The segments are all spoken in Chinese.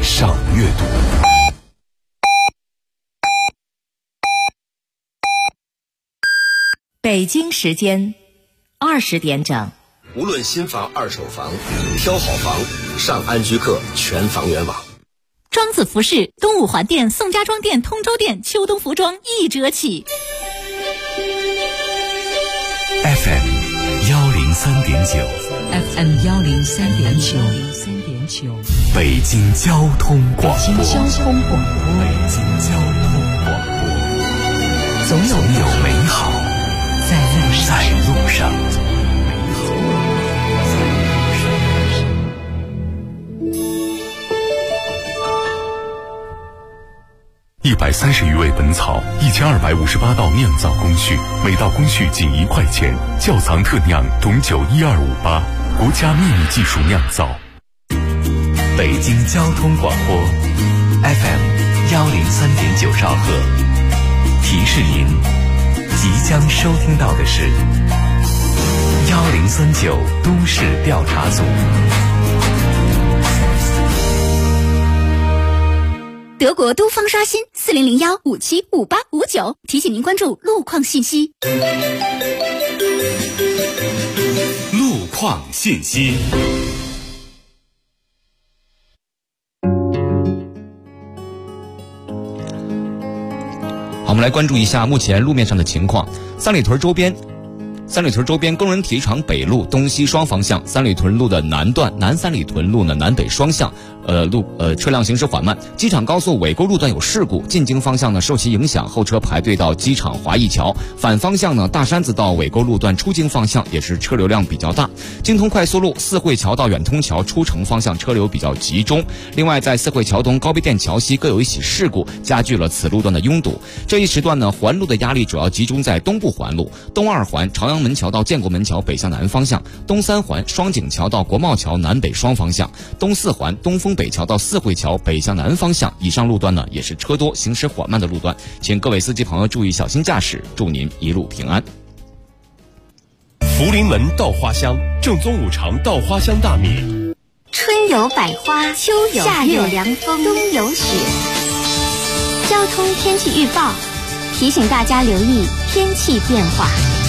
上阅读。 北京时间20点整。 无论新房、二手房，挑好房，上安居客全房源网。 庄子服饰东五环店、宋家庄店、通州店秋冬服装1折起。 FM 103.9 FM 103.9 北京交通广播。 北京交通广播，总有美好在路上。130余味本草，1258道酿造工序，每道工序仅1块钱。窖藏特酿董酒12588，国家秘密技术酿造。北京交通广播 FM 103.9兆赫，提示您即将收听到的是1039都市调查组。 德国都方刷新4001575859，提醒您关注路况信息。 路况信息。 好，我们来关注一下目前路面上的情况。三里屯周边工人体育场北路东西双方向，三里屯路的南段南三里屯路呢南北双向车辆行驶缓慢。机场高速尾沟路段有事故，进京方向呢受其影响，后车排队到机场华谊桥。反方向呢大山子到尾沟路段出京方向也是车流量比较大。京通快速路四惠桥到远通桥出城方向车流比较集中。另外在四惠桥东高碑店桥西各有一起事故，加剧了此路段的拥堵。这一时段呢环路的压力主要集中在东部环路，东二环朝阳门桥到建国门桥北向南方向，东三环双井桥到国贸桥南北双方向，东四环东风北桥到四惠桥北向南方向。以上路段呢也是车多行驶缓慢的路段，请各位司机朋友注意小心驾驶，祝您一路平安。 福临门稻花香，正宗五常稻花香大米。 春有百花，秋有夏有凉风，冬有雪。交通天气预报提醒大家留意天气变化。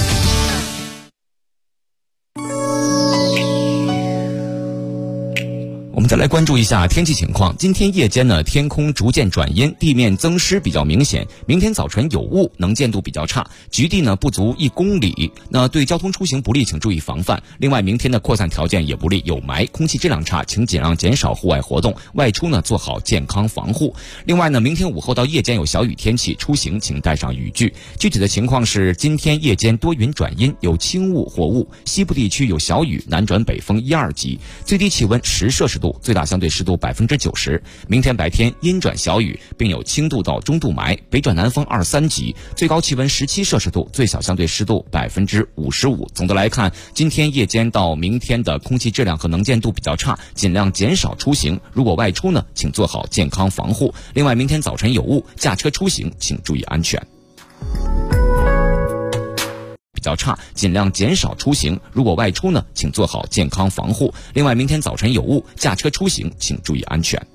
我们再来关注一下天气情况。今天夜间呢，天空逐渐转阴，地面增湿比较明显。明天早晨有雾，能见度比较差，局地呢不足1公里。那对交通出行不利，请注意防范。另外，明天的扩散条件也不利，有霾，空气质量差，请尽量减少户外活动，外出呢做好健康防护。另外呢，明天午后到夜间有小雨天气，出行请带上雨具。具体的情况是，今天夜间多云转阴，有轻雾或雾，西部地区有小雨，南转北风1、2级，最低气温10摄氏度。最大相对湿度90%。明天白天阴转小雨，并有轻度到中度霾，北转南风2、3级，最高气温17摄氏度，最小相对湿度55%。总的来看，今天夜间到明天的空气质量和能见度比较差，尽量减少出行。如果外出呢，请做好健康防护。另外，明天早晨有雾，驾车出行请注意安全。比较差，尽量减少出行。如果外出呢，请做好健康防护。另外，明天早晨有雾，驾车出行请注意安全。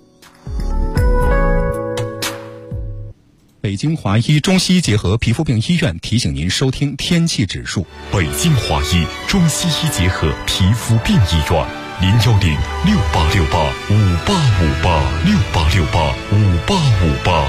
北京华医中西医结合皮肤病医院提醒您收听天气指数。 北京华医中西医结合皮肤病医院，0106868585868685858。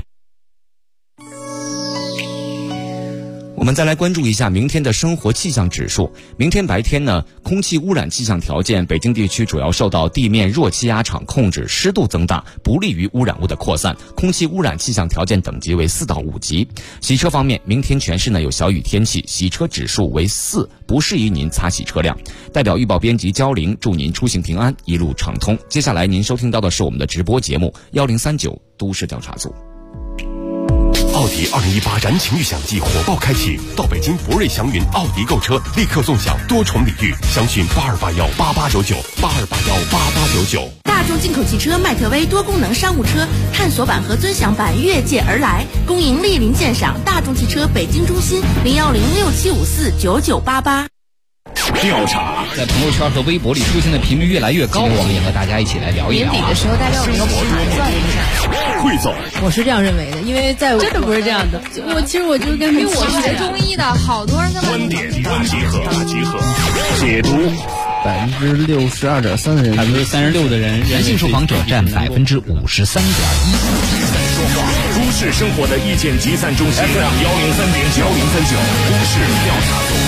我们再来关注一下明天的生活气象指数。明天白天呢，空气污染气象条件，北京地区主要受到地面弱气压场控制，湿度增大，不利于污染物的扩散，空气污染气象条件等级为4到5级。洗车方面，明天全市呢有小雨天气，洗车指数为4，不适宜您擦洗车辆。代表预报编辑焦玲，祝您出行平安，一路畅通。接下来您收听到的是我们的直播节目1039都市调查组。 奥迪2018燃情预享季火爆开启，到北京博瑞祥云奥迪购车，立刻送享多重礼遇，详询82818899，82818899。 大众进口汽车迈特威多功能商务车探索版和尊享版越界而来，恭迎莅临鉴赏。大众汽车北京中心01067549988。 调查， 在朋友圈和微博里出现的频率越来越高，我们也和大家一起来聊一聊。 年底的时候，大家有没有盘算一下？ 汇总， 我是这样认为的，因为在真的不是这样的。其实我就是跟因为我学中医的，好多人他们观点大集合，解读。 62.3%的人 ，36%的人，男性受访者占53.1%。 都市生活的意见集散中心 FM 103.9，都市调查组。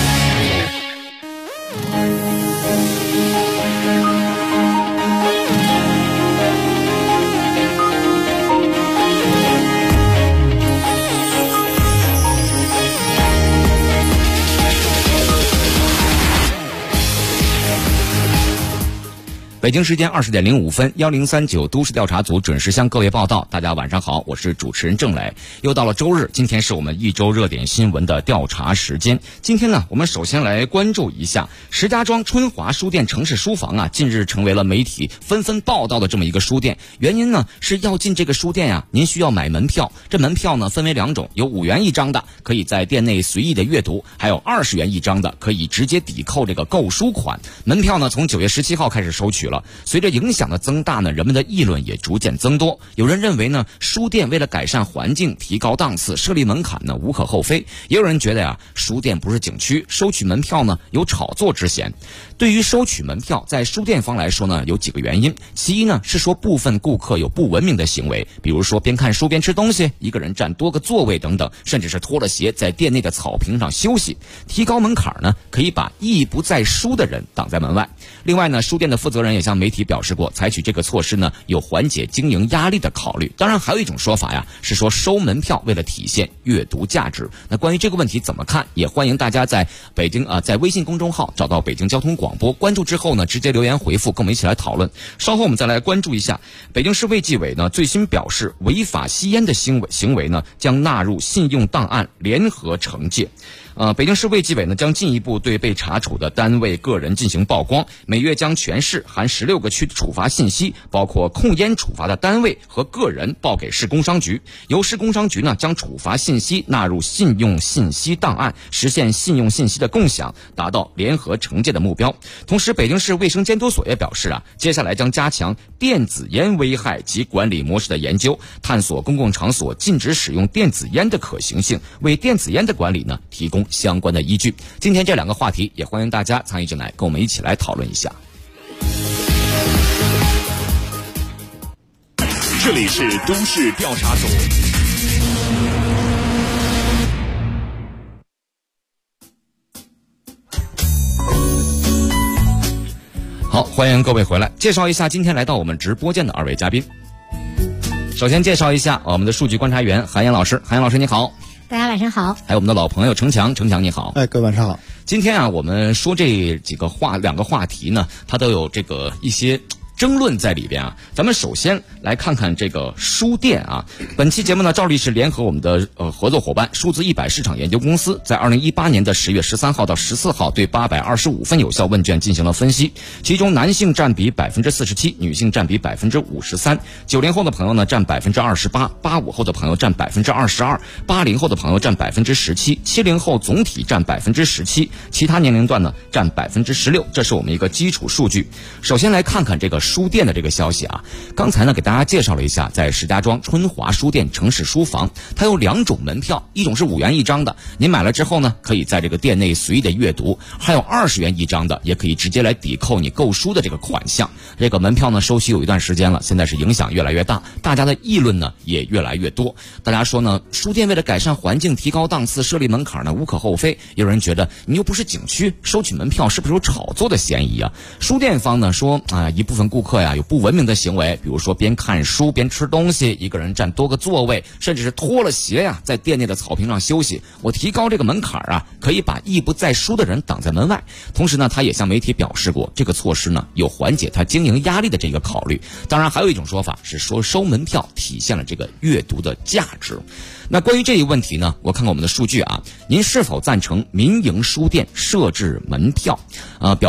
北京时间20点05分，1039都市调查组准时向各位报道。大家晚上好，我是主持人郑磊。又到了周日，今天是我们一周热点新闻的调查时间。今天呢，我们首先来关注一下石家庄春华书店城市书房啊，近日成为了媒体纷纷报道的这么一个书店。原因呢是要进这个书店您需要买门票。这门票呢分为2种，有5元1张的，可以在店内随意的阅读；还有20元1张的，可以直接抵扣这个购书款。门票呢从9月17号开始收取了。随着影响的增大呢，人们的议论也逐渐增多。有人认为呢，书店为了改善环境、提高档次，设立门槛呢无可厚非。也有人觉得书店不是景区，收取门票呢有炒作之嫌。对于收取门票，在书店方来说呢，有几个原因。其一呢，是说部分顾客有不文明的行为，比如说边看书边吃东西，一个人占多个座位等等，甚至是脱了鞋在店内的草坪上休息。提高门槛呢，可以把意不在书的人挡在门外。另外呢，书店的负责人也向媒体表示过，采取这个措施呢，有缓解经营压力的考虑。当然，还有一种说法是说收门票为了体现阅读价值。那关于这个问题怎么看，也欢迎大家在北京在微信公众号找到北京交通广播，关注之后呢，直接留言回复，跟我们一起来讨论。稍后我们再来关注一下，北京市卫计委呢最新表示，违法吸烟的行为呢将纳入信用档案联合惩戒。北京市卫计委呢将进一步对被查处的单位个人进行曝光，每月将全市含16个区的处罚信息，包括控烟处罚的单位和个人报给市工商局，由市工商局呢将处罚信息纳入信用信息档案，实现信用信息的共享，达到联合惩戒的目标。同时，北京市卫生监督所也表示接下来将加强电子烟危害及管理模式的研究，探索公共场所禁止使用电子烟的可行性，为电子烟的管理呢提供相关的依据。今天这2个话题也欢迎大家参与进来，跟我们一起来讨论一下。 这里是都市调查组。 好，欢迎各位回来，介绍一下今天来到我们直播间的2位嘉宾。首先介绍一下我们的数据观察员韩岩老师，韩岩老师你好。 大家晚上好。 还有我们的老朋友程强你好。 各位晚上好。 今天我们说这2个话题呢，它都有这个一些争论在里边咱们首先来看看这个书店本期节目呢，照例是联合我们的合作伙伴数字100市场研究公司，在2018年的10月13号到14号对825份有效问卷进行了分析，其中男性占比47%，女性占比53%，90后的朋友呢占28%，85后的朋友占22%，80后的朋友占17%，70后总体占17%，其他年龄段呢占16%，这是我们一个基础数据。首先来看看这个书店的这个消息刚才呢给大家介绍了一下，在石家庄春华书店城市书房，它有2种门票，一种是5元1张的，您买了之后呢，可以在这个店内随意的阅读；还有20元1张的，也可以直接来抵扣你购书的这个款项。这个门票呢收取有一段时间了，现在是影响越来越大，大家的议论呢也越来越多。大家说呢，书店为了改善环境、提高档次，设立门槛呢无可厚非。有人觉得你又不是景区，收取门票是不是有炒作的嫌疑书店方呢说一部分顾客有不文明的行为，比如说边看书边吃东西，一个人占多个座位，甚至是脱了鞋在店内的草坪上休息。我提高这个门槛可以把意不在书的人挡在门外。同时呢，他也向媒体表示过，这个措施呢有缓解他经营压力的这个考虑。当然，还有一种说法是说收门票体现了这个阅读的价值。那关于这一问题呢，我看看我们的数据您是否赞成民营书店设置门票？表示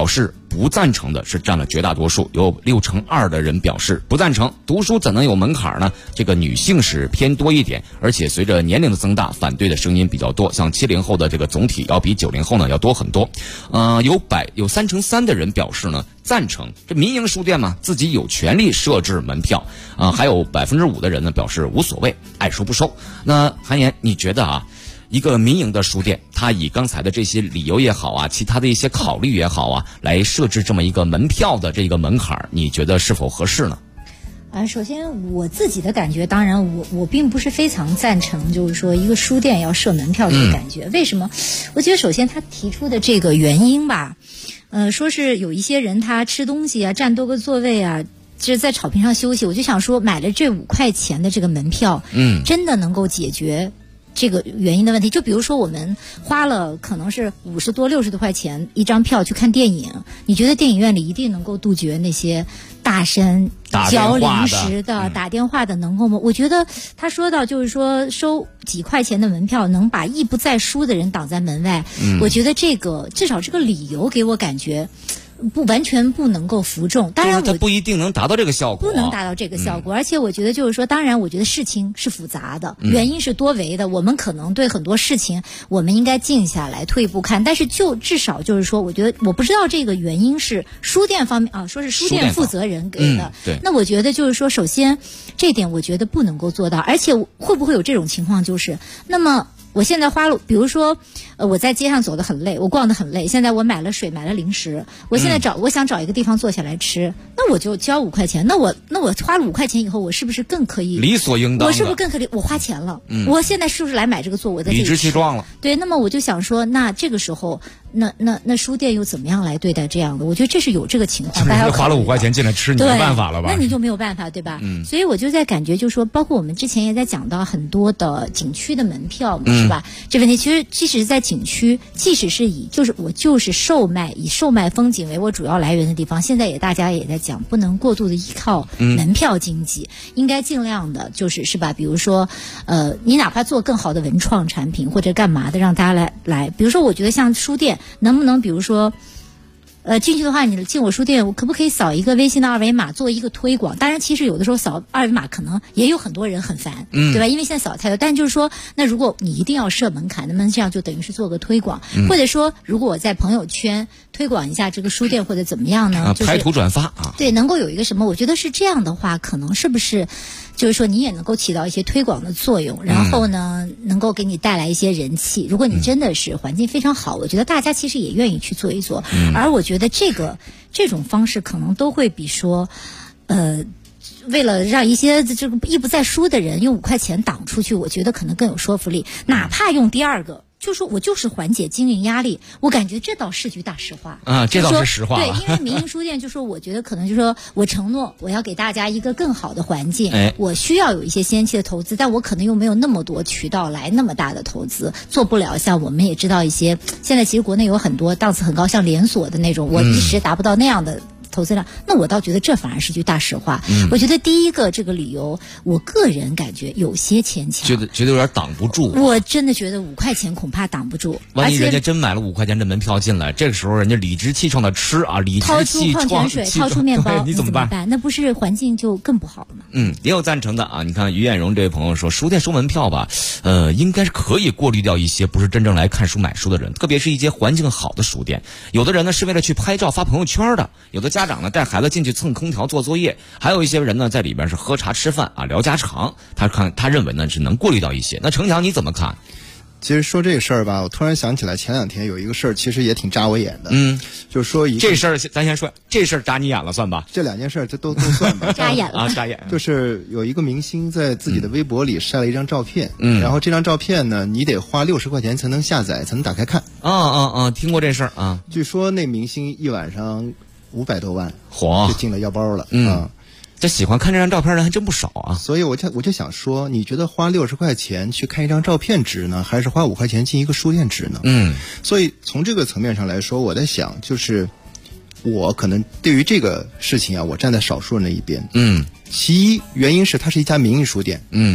不赞成的是占了绝大多数，有62%的人表示不赞成。读书怎能有门槛呢？这个女性是偏多一点，而且随着年龄的增大，反对的声音比较多。像70后的这个总体要比90后呢要多很多。有3%的人表示呢赞成，这民营书店嘛，自己有权利设置门票还有5%的人呢表示无所谓，爱收不收。那韩岩，你觉得一个民营的书店，它以刚才的这些理由也好其他的一些考虑也好来设置这么一个门票的这个门槛，你觉得是否合适呢？ 首先我自己的感觉，当然我并不是非常赞成，就是说一个书店要设门票这个感觉。为什么？我觉得首先他提出的这个原因吧，说是有一些人他吃东西占多个座位就是在草坪上休息，我就想说买了这5块钱的这个门票，真的能够解决这个原因的问题。就比如说我们花了可能是50多60多块钱一张票去看电影，你觉得电影院里一定能够杜绝那些大声嚼零食的打电话的能够吗？我觉得他说到就是说收几块钱的门票能把意不在书的人挡在门外，我觉得这个至少这个理由给我感觉完全不能够服众。当然它不一定能达到这个效果， 不能达到这个效果。而且我觉得就是说，当然我觉得事情是复杂的，原因是多维的，我们可能对很多事情我们应该静下来退一步看。但是就至少就是说，我觉得我不知道这个原因是书店方面说是书店负责人给的， 对。 那我觉得就是说，首先这点我觉得不能够做到。而且会不会有这种情况，就是那么我现在花了，比如说我在街上走得很累，我逛得很累，现在我买了水买了零食，我现在我想找一个地方坐下来吃，那我就交5块钱，那我花了5块钱以后，我是不是更可以理所应当的？ 我是不是更可以？我花钱了，我现在是不是来买这个座？我在这里理直气壮了。 对，那么我就想说，那这个时候，那书店又怎么样来对待这样的？我觉得这是有这个情况。大家花了5块钱进来吃，你没办法了吧？ 那你就没有办法，对吧？所以我就在感觉，就是说，包括我们之前也在讲到很多的景区的门票，是吧？这问题其实即使是在景区，即使是以售卖风景为我主要来源的地方，现在大家也在讲，不能过度的依靠门票经济，应该尽量的是吧？比如说，你哪怕做更好的文创产品或者干嘛的，让大家来，比如说，我觉得像书店，能不能比如说。进去的话，你进我书店，我可不可以扫一个微信的二维码做一个推广？当然，其实有的时候扫二维码可能也有很多人很烦，对吧？因为现在扫太多。但就是说，那如果你一定要设门槛，那么这样就等于是做个推广，或者说，如果我在朋友圈推广一下这个书店或者怎么样呢？ 拍图转发对，能够有一个什么？我觉得是这样的话，可能是不是？就是说，你也能够起到一些推广的作用，然后呢，能够给你带来一些人气。如果你真的是环境非常好，我觉得大家其实也愿意去做一做。而我觉得这种方式可能都会比说，为了让一些这个意不在书的人用5块钱挡出去，我觉得可能更有说服力。哪怕用第二个。就说我就是缓解经营压力，我感觉这倒是句大实话这倒是实话。 对，因为民营书店就说，我觉得可能就说我承诺我要给大家一个更好的环境，我需要有一些先期的投资，但我可能又没有那么多渠道来那么大的投资，做不了。像我们也知道一些，现在其实国内有很多档次很高，像连锁的那种，我一时达不到那样的投资量，那我倒觉得这反而是句大实话。我觉得第一个这个理由，我个人感觉有些牵强， 觉得有点挡不住。 我真的觉得5块钱恐怕挡不住。 万一人家真买了5块钱的门票进来，这个时候人家理直气壮的吃理直气壮， 掏出矿泉水，掏出面包， 你怎么办？ 那不是环境就更不好了吗？ 也有赞成的你看于艳荣这位朋友说，书店收门票吧，应该是可以过滤掉一些不是真正来看书买书的人，特别是一些环境好的书店。有的人呢是为了去拍照发朋友圈的，有的家长呢带孩子进去蹭空调做作业，还有一些人呢在里边是喝茶吃饭聊家常。他认为呢是能过滤到一些。那程强你怎么看？ 其实说这个事儿吧，我突然想起来前2天有一个事儿，其实也挺扎我眼的。就是说这事儿咱先说，这事儿扎你眼了算吧？ 这2件事这都算吧。 扎眼了扎眼。 就是有一个明星在自己的微博里晒了一张照片，然后这张照片呢，你得花60块钱才能下载，才能打开看。 听过这事儿据说那明星一晚上500多万，就进了腰包了。 这喜欢看这张照片的人还真不少所以我就想说，你觉得花60块钱去看一张照片值呢，还是花5块钱进一个书店值呢？所以从这个层面上来说，我在想，就是我可能对于这个事情我站在少数人的一边。其一原因是它是一家民营书店。说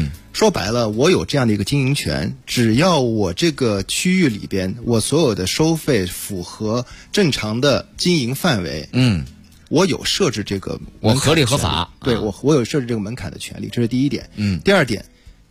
说白了，我有这样的一个经营权，只要我这个区域里边我所有的收费符合正常的经营范围，我有设置这个我合理合法， 对，我有设置这个门槛的权利，这是第一点。第二点，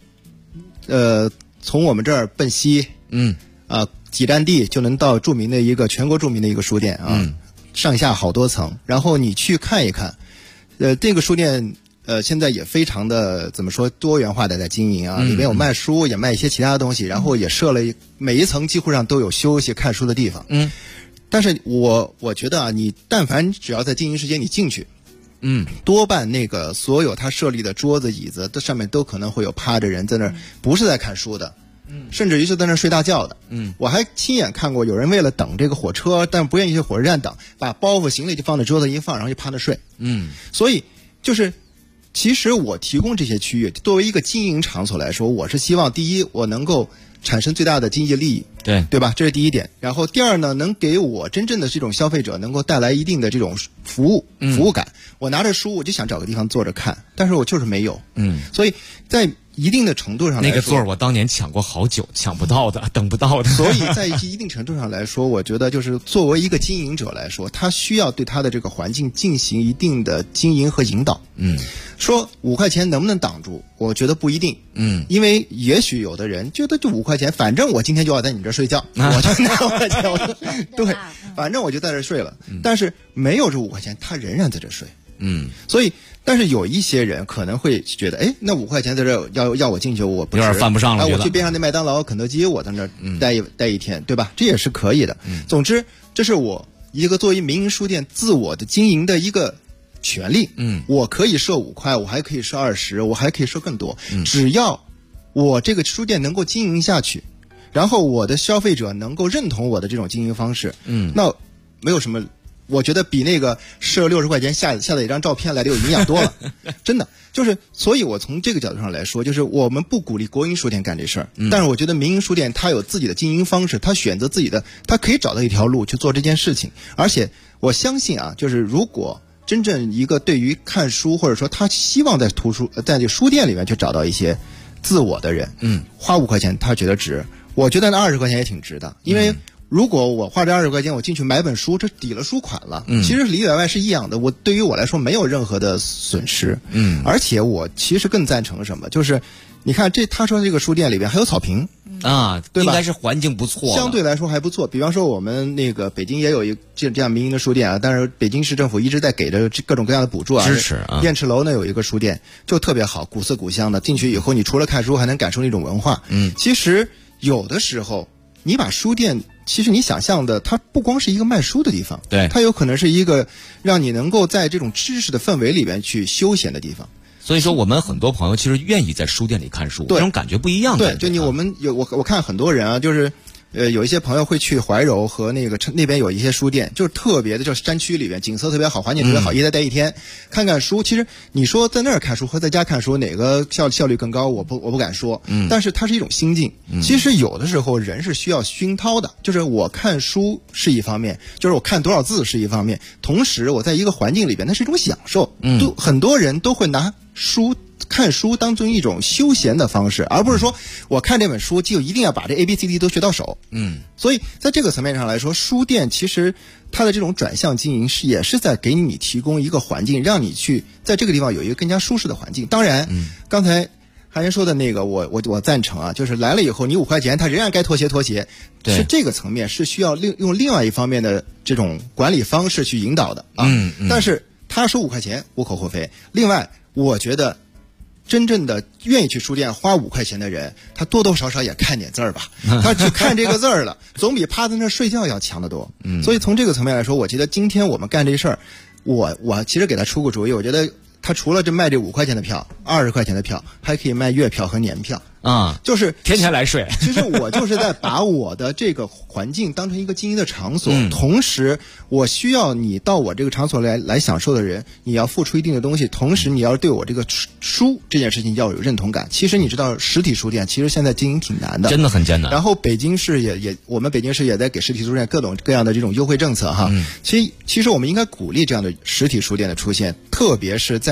从我们这儿奔西，几站地就能到著名的一个全国著名的一个书店啊，上下好多层，然后你去看一看，这个书店现在也非常的怎么说多元化的在经营啊，里面有卖书，也卖一些其他的东西，然后也设了每一层几乎上都有休息看书的地方。但是我觉得啊，你但凡只要在经营时间你进去，多半那个所有他设立的桌子椅子，这上面都可能会有趴着人在那儿，不是在看书的。甚至于是在那睡大觉的。我还亲眼看过有人为了等这个火车，但不愿意去火车站等，把包袱行李就放在桌子一放，然后就趴那睡。所以就是其实我提供这些区域作为一个经营场所来说，我是希望第一我能够产生最大的经济利益，对吧？这是第一点。然后第二呢，能给我真正的这种消费者能够带来一定的这种服务感。我拿着书我就想找个地方坐着看，但是我就是没有。所以在一定的程度上来说， 那个座我当年抢过好久，抢不到的，等不到的。 所以在一定程度上来说，我觉得就是作为一个经营者来说，他需要对他的这个环境进行一定的经营和引导。说5块钱能不能挡住？我觉得不一定。因为也许有的人觉得就5块钱，反正我今天就要在你这睡觉，我就拿5块钱，对，反正我就在这睡了。但是没有这5块钱，他仍然在这睡。所以，但是有一些人可能会觉得，哎，那5块钱在这要我进去，我不有点犯不上了。 我去边上那麦当劳、肯德基，我在那待一天，对吧？这也是可以的。总之，这是我一个作为民营书店自我的经营的一个权利。我可以设5块，我还可以设20，我还可以设更多。只要我这个书店能够经营下去，然后我的消费者能够认同我的这种经营方式，那没有什么。我觉得比那个设60块钱下载一张照片来的有营养多了，真的就是，所以我从这个角度上来说，就是我们不鼓励国营书店干这事儿，但是我觉得民营书店它有自己的经营方式，它选择自己的，它可以找到一条路去做这件事情。而且我相信啊，就是如果真正一个对于看书或者说他希望在这个书店里面去找到一些自我的人，花5块钱他觉得值，我觉得那20块钱也挺值的，因为。如果我花这20块钱，我进去买本书，这抵了书款了。其实里里外外是一样的。对于我来说没有任何的损失。而且我其实更赞成什么？就是你看他说这个书店里边还有草坪啊， 对吧？ 应该是环境不错， 相对来说还不错。比方说我们那个北京也有这样民营的书店啊，但是北京市政府一直在给着各种各样的补助啊， 支持啊。 电池楼呢有一个书店就特别好，古色古香的，进去以后你除了看书还能感受那种文化。其实有的时候你把书店。其实你想象的，它不光是一个卖书的地方， 对， 它有可能是一个让你能够在这种知识的氛围里面去休闲的地方。 所以说，我们很多朋友其实愿意在书店里看书，这种感觉不一样的。 对，就我看很多人啊，就是。有一些朋友会去怀柔和那边有一些书店，就是特别的，就是山区里边景色特别好，环境特别好，一待一天，看看书。其实你说在那儿看书和在家看书哪个效率更高，我不敢说。但是它是一种心境。其实有的时候人是需要熏陶的，就是我看书是一方面，就是我看多少字是一方面，同时我在一个环境里边，那是一种享受。很多人都会拿看书当成一种休闲的方式，而不是说我看这本书就一定要把这 ABCD 都学到手。所以在这个层面上来说，书店其实它的这种转向经营也是在给你提供一个环境，让你去在这个地方有一个更加舒适的环境。当然，刚才韩岩说的那个，我赞成啊，就是来了以后你5块钱，他仍然该脱鞋，是这个层面是需要用另外一方面的这种管理方式去引导的啊。但是他收5块钱无可厚非。另外，我觉得。真正的愿意去书店花5块钱的人，他多多少少也看点字儿吧。他去看这个字儿了，总比趴在那睡觉要强得多。所以从这个层面来说，我觉得今天我们干这事儿，我其实给他出个主意，我觉得他除了卖这5块钱的票、20块钱的票，还可以卖月票和年票。就是天天来睡。 其实我就是在把我的这个环境当成一个经营的场所，同时我需要你到我这个场所来享受的人，你要付出一定的东西，同时你要对我这个书这件事情要有认同感。其实你知道，实体书店其实现在经营挺难的， 真的很艰难。 然后北京市我们北京市也在给实体书店各种各样的这种优惠政策哈。其实我们应该鼓励这样的实体书店的出现，特别是在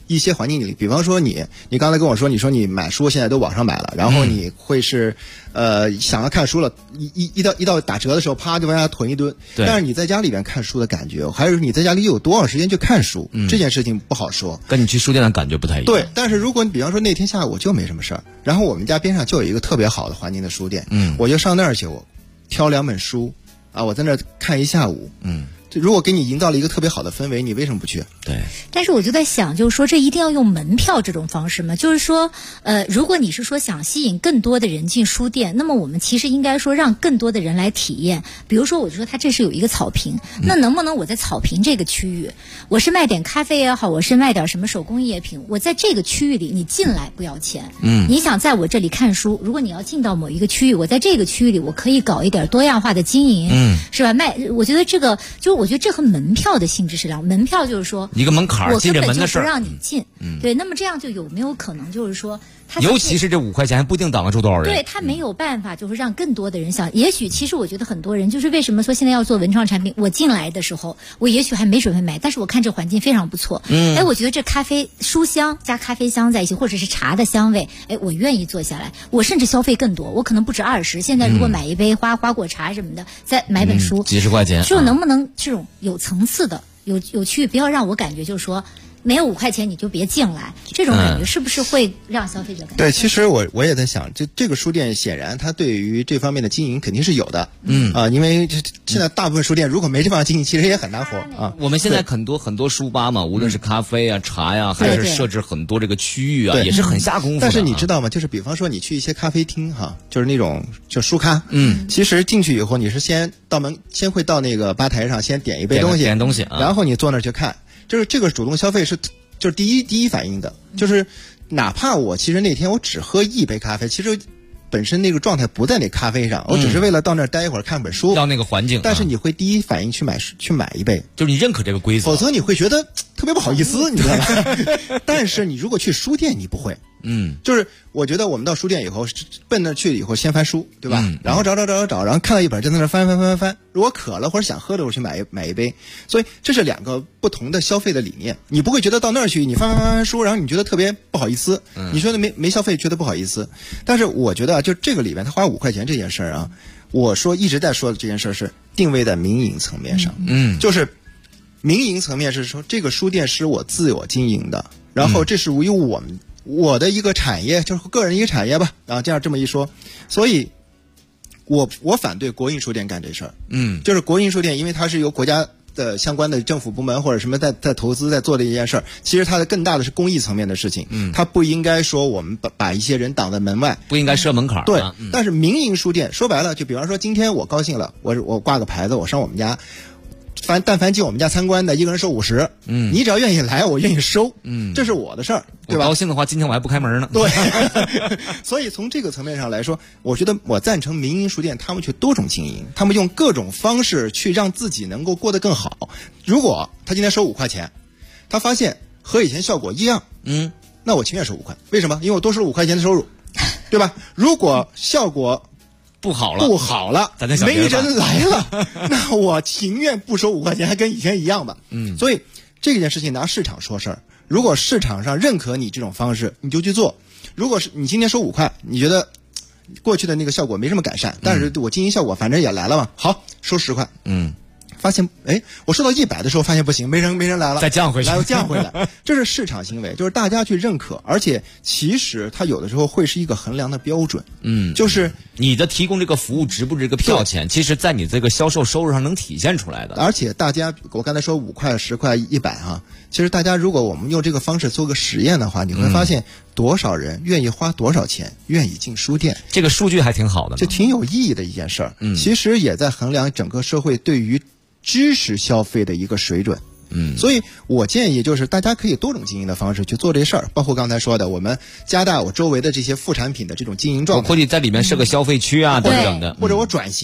一些环境里，比方说你刚才跟我说，你说你买书现在都网上买了，然后你会是想要看书了，一到打折的时候，啪就往下囤一吨。但是你在家里边看书的感觉，还有你在家里有多少时间去看书，这件事情不好说， 跟你去书店的感觉不太一样。 对，但是如果你比方说那天下午就没什么事儿，然后我们家边上就有一个特别好的环境的书店，我就上那儿去，我挑2本书啊，我在那儿看一下午，如果给你营造了一个特别好的氛围，你为什么不去？ 对。 但是我就在想，就是说这一定要用门票这种方式吗？就是说，如果你是说想吸引更多的人进书店，那么我们其实应该说让更多的人来体验。比如说，我就说它这是有一个草坪，那能不能我在草坪这个区域，我是卖点咖啡也好，我是卖点什么手工业品，我在这个区域里你进来不要钱。你想在我这里看书，如果你要进到某一个区域，我在这个区域里我可以搞一点多样化的经营，是吧？我觉得这个我觉得这和门票的性质是两，门票就是说一个门槛， 我根本就不让你进。对，那么这样就有没有可能就是说， 尤其是这5块钱还不一定挡得住多少人。 对，他没有办法就是让更多的人想。也许其实我觉得很多人就是为什么说现在要做文创产品，我进来的时候我也许还没准备买，但是我看这环境非常不错，我觉得这咖啡书香加咖啡香在一起，或者是茶的香味，我愿意坐下来，我甚至消费更多，我可能不止20。现在如果买一杯花果茶什么的，再买本书， 几十块钱， 就能不能这种有层次的、有趣，不要让我感觉就是说没有5块钱你就别进来，这种感觉是不是会让消费者感觉？ 对，其实我也在想，这个书店显然它对于这方面的经营肯定是有的，因为现在大部分书店如果没这方面经营，其实也很难活啊。 我们现在很多书吧嘛，无论是咖啡啊、茶呀，还是设置很多这个区域啊，也是很下功夫的。 但是你知道吗？就是比方说你去一些咖啡厅哈，就是那种就书咖，其实进去以后你是先会到那个吧台上先点一杯东西，然后你坐那儿去看。就是这个主动消费就是第一反应的，就是哪怕我其实那天我只喝1杯咖啡，其实本身那个状态不在那咖啡上，我只是为了到那儿待一会儿看本书， 到那个环境。 但是你会第一反应去买一杯， 就是你认可这个规则， 否则你会觉得特别不好意思，你知道吧？但是你如果去书店，你不会。就是我觉得我们到书店以后，奔那去以后先翻书，对吧？然后找，然后看到一本就在那翻。如果渴了或者想喝的，我去买一杯。所以这是2个不同的消费的理念。你不会觉得到那儿去你翻书，然后你觉得特别不好意思，你说的没消费觉得不好意思。但是我觉得就这个里面他花5块钱这件事儿啊，我一直在说的这件事是定位在民营层面上，就是民营层面是说这个书店是我自我经营的，然后这是由于我的一个产业，就是个人一个产业吧，然后这么一说，所以我反对国营书店干这事儿，就是国营书店，因为它是由国家的相关的政府部门或者什么在投资在做的一件事儿，其实它的更大的是公益层面的事情，它不应该说我们把一些人挡在门外， 不应该设门槛。 对，但是民营书店说白了，就比方说今天我高兴了，我挂个牌子，我上我们家。但凡进我们家参观的，一个人收50，你只要愿意来，我愿意收，这是我的事儿，对吧？ 我高兴的话，今天我还不开门呢。 对，所以从这个层面上来说，我觉得我赞成民营书店他们去多种经营，他们用各种方式去让自己能够过得更好。如果他今天收5块钱，他发现和以前效果一样，那我情愿收5块，为什么？因为我多收了5块钱的收入，对吧？如果效果不好了， 没人来了，那我情愿不收5块钱，还跟以前一样吧。所以这件事情拿市场说事儿，如果市场上认可你这种方式，你就去做。如果是你今天收5块，你觉得过去的那个效果没什么改善，但是我经营效果反正也来了嘛，好，收10块。发现我收到100的时候发现不行，没人来了， 再降回去， 又降回来，这是市场行为，就是大家去认可，而且其实它有的时候会是一个衡量的标准，就是你的提供这个服务值不值这个票钱，其实在你这个销售收入上能体现出来的。 而且大家，我刚才说5块、10块、100哈，其实大家如果我们用这个方式做个实验的话，你会发现多少人愿意花多少钱，愿意进书店， 这个数据还挺好的， 这挺有意义的一件事儿。其实也在衡量整个社会对于知识消费的一个水准。所以我建议就是大家可以多种经营的方式去做这事儿，包括刚才说的，我们加大我周围的这些副产品的这种经营状态， 包括你在里面设个消费区啊等等的， 或者我转型，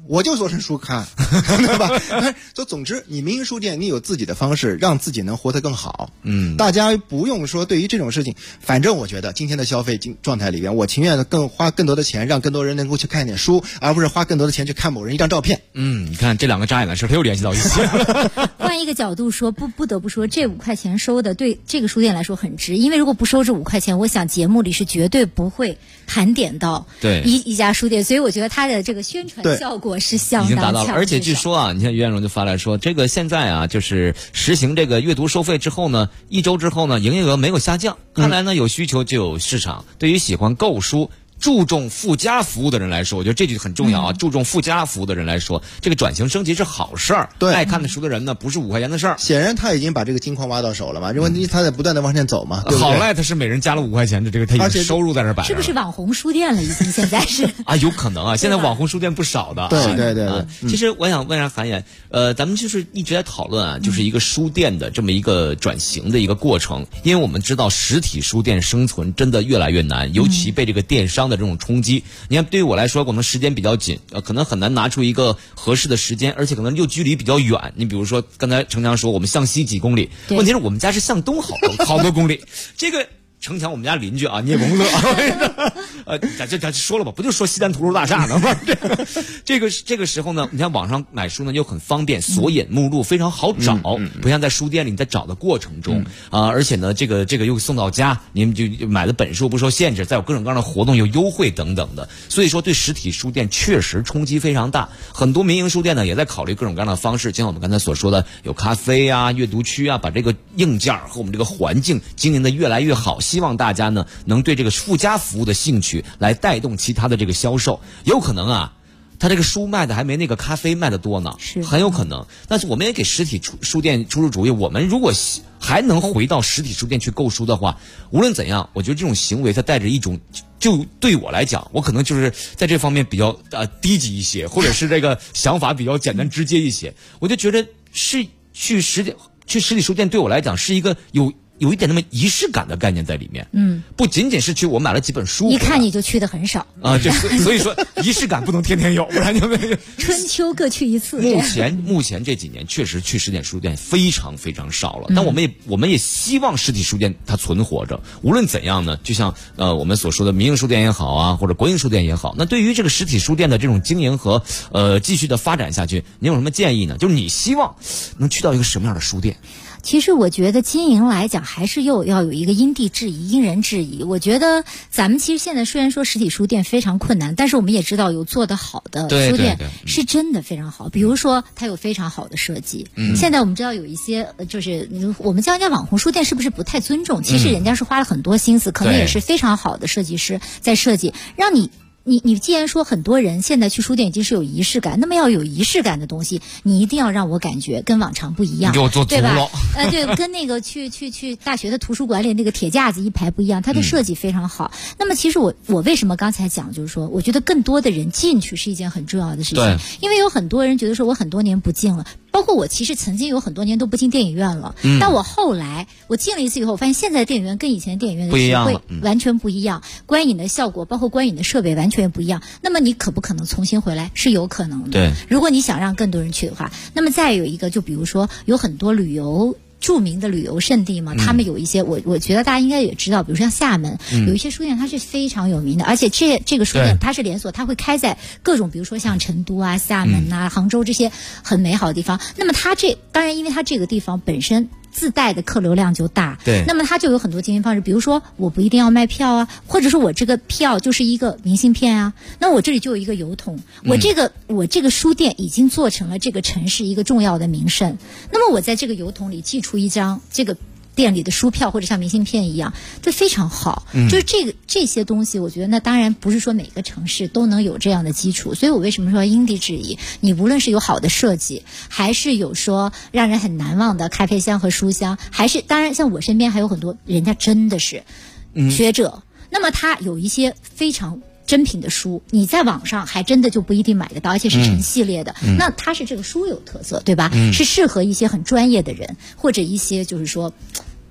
我就做成书看，对吧？就总之，你民营书店你有自己的方式，让自己能活得更好。大家不用说对于这种事情，反正我觉得今天的消费状态里边，我情愿花更多的钱，让更多人能够去看一点书，而不是花更多的钱去看某人一张照片。 你看这两个眨眼的事，它又联系到一起。 换一个角度说，不得不说，这5块钱收的对这个书店来说很值，因为如果不收这5块钱，我想节目里是绝对不会盘点到一家书店，所以我觉得它的这个宣传效果是相当已经达到了。 强。 而且据说啊，你看于彦荣就发来说，这个现在啊，就是实行这个阅读收费之后呢，1周之后呢，营业额没有下降，看来呢有需求就有市场。对于喜欢购书、注重附加服务的人来说，我觉得这句很重要啊。注重附加服务的人来说，这个转型升级是好事儿。 对， 爱看的书的人呢，不是5块钱的事儿。 显然他已经把这个金矿挖到手了嘛，因为他在不断的往前走嘛。 好赖他是每人加了5块钱的这个，他有收入在这摆着。 是不是网红书店了？已经现在是啊，有可能啊。现在网红书店不少的。 对。 其实我想问一下韩岩，咱们就是一直在讨论啊，就是一个书店的这么一个转型的一个过程，因为我们知道实体书店生存真的越来越难，尤其被这个电商的这种冲击。你看，对于我来说，可能时间比较紧，可能很难拿出一个合适的时间，而且可能又距离比较远。你比如说，刚才程强说我们向西几公里，问题是我们家是向东好多公里。这个程强，我们家邻居啊，你也甭乐。咱说了吧，不就说西单图书大厦呢吗？这个时候呢，你看网上买书呢又很方便，索引目录非常好找，不像在书店里你在找的过程中而且呢，这个又送到家，你们就买的本数不受限制，再有各种各样的活动有优惠等等的，所以说对实体书店确实冲击非常大。很多民营书店呢也在考虑各种各样的方式，就像我们刚才所说的，有咖啡啊、阅读区啊，把这个硬件和我们这个环境经营的越来越好。希望大家呢能对这个附加服务的兴趣来带动其他的这个销售，有可能啊，他这个书卖的还没那个咖啡卖的多呢，是很有可能。但是我们也给实体书店出主意，我们如果还能回到实体书店去购书的话，无论怎样，我觉得这种行为它带着一种，就对我来讲，我可能就是在这方面比较低级一些，或者是这个想法比较简单直接一些，我就觉得是去实体书店对我来讲是一个有一点那么仪式感的概念在里面，不仅仅是去我买了几本书， 一看你就去的很少啊，所以说仪式感不能天天有，不然就没有。 春秋各去一次。 目前这几年确实去实体书店非常非常少了，但我们也希望实体书店它存活着。无论怎样呢，就像我们所说的民营书店也好啊，或者国营书店也好，那对于这个实体书店的这种经营和继续的发展下去，您有什么建议呢？就是你希望能去到一个什么样的书店？ 其实我觉得经营来讲，还是要有一个因地制宜、因人制宜。我觉得咱们其实现在虽然说实体书店非常困难，但是我们也知道有做得好的书店是真的非常好。比如说它有非常好的设计。现在我们知道有一些就是我们叫人家网红书店是不是不太尊重？其实人家是花了很多心思，可能也是非常好的设计师在设计，让你既然说很多人现在去书店已经是有仪式感，那么要有仪式感的东西，你一定要让我感觉跟往常不一样，对吧？对，跟那个去大学的图书馆里那个铁架子一排不一样，它的设计非常好。那么其实我为什么刚才讲，就是说，我觉得更多的人进去是一件很重要的事情，因为有很多人觉得说我很多年不进了。包括我其实曾经有很多年都不进电影院了，但我后来我进了一次以后，我发现现在的电影院跟以前的电影院的体会完全不一样，观影的效果包括观影的设备完全不一样。那么你可不可能重新回来？是有可能的。 对， 如果你想让更多人去的话，那么再有一个，就比如说有很多著名的旅游胜地嘛，他们有一些我觉得大家应该也知道，比如像厦门有一些书店它是非常有名的，而且这个书店它是连锁，它会开在各种比如说像成都啊、厦门啊、杭州这些很美好的地方。那么它当然因为它这个地方本身自带的客流量就大， 对， 那么它就有很多经营方式，比如说我不一定要卖票啊，或者说我这个票就是一个明信片啊，那我这里就有一个邮筒，我这个书店已经做成了这个城市一个重要的名胜，那么我在这个邮筒里寄出一张这个店里的书票或者像明信片一样，这非常好。就是这些东西，我觉得那当然不是说每个城市都能有这样的基础，所以我为什么说因地制宜？你无论是有好的设计，还是有说让人很难忘的咖啡香和书香，还是当然像我身边还有很多人家真的是学者，那么他有一些非常真品的书，你在网上还真的就不一定买得到，而且是成系列的。那它是这个书有特色，对吧？是适合一些很专业的人，或者一些就是说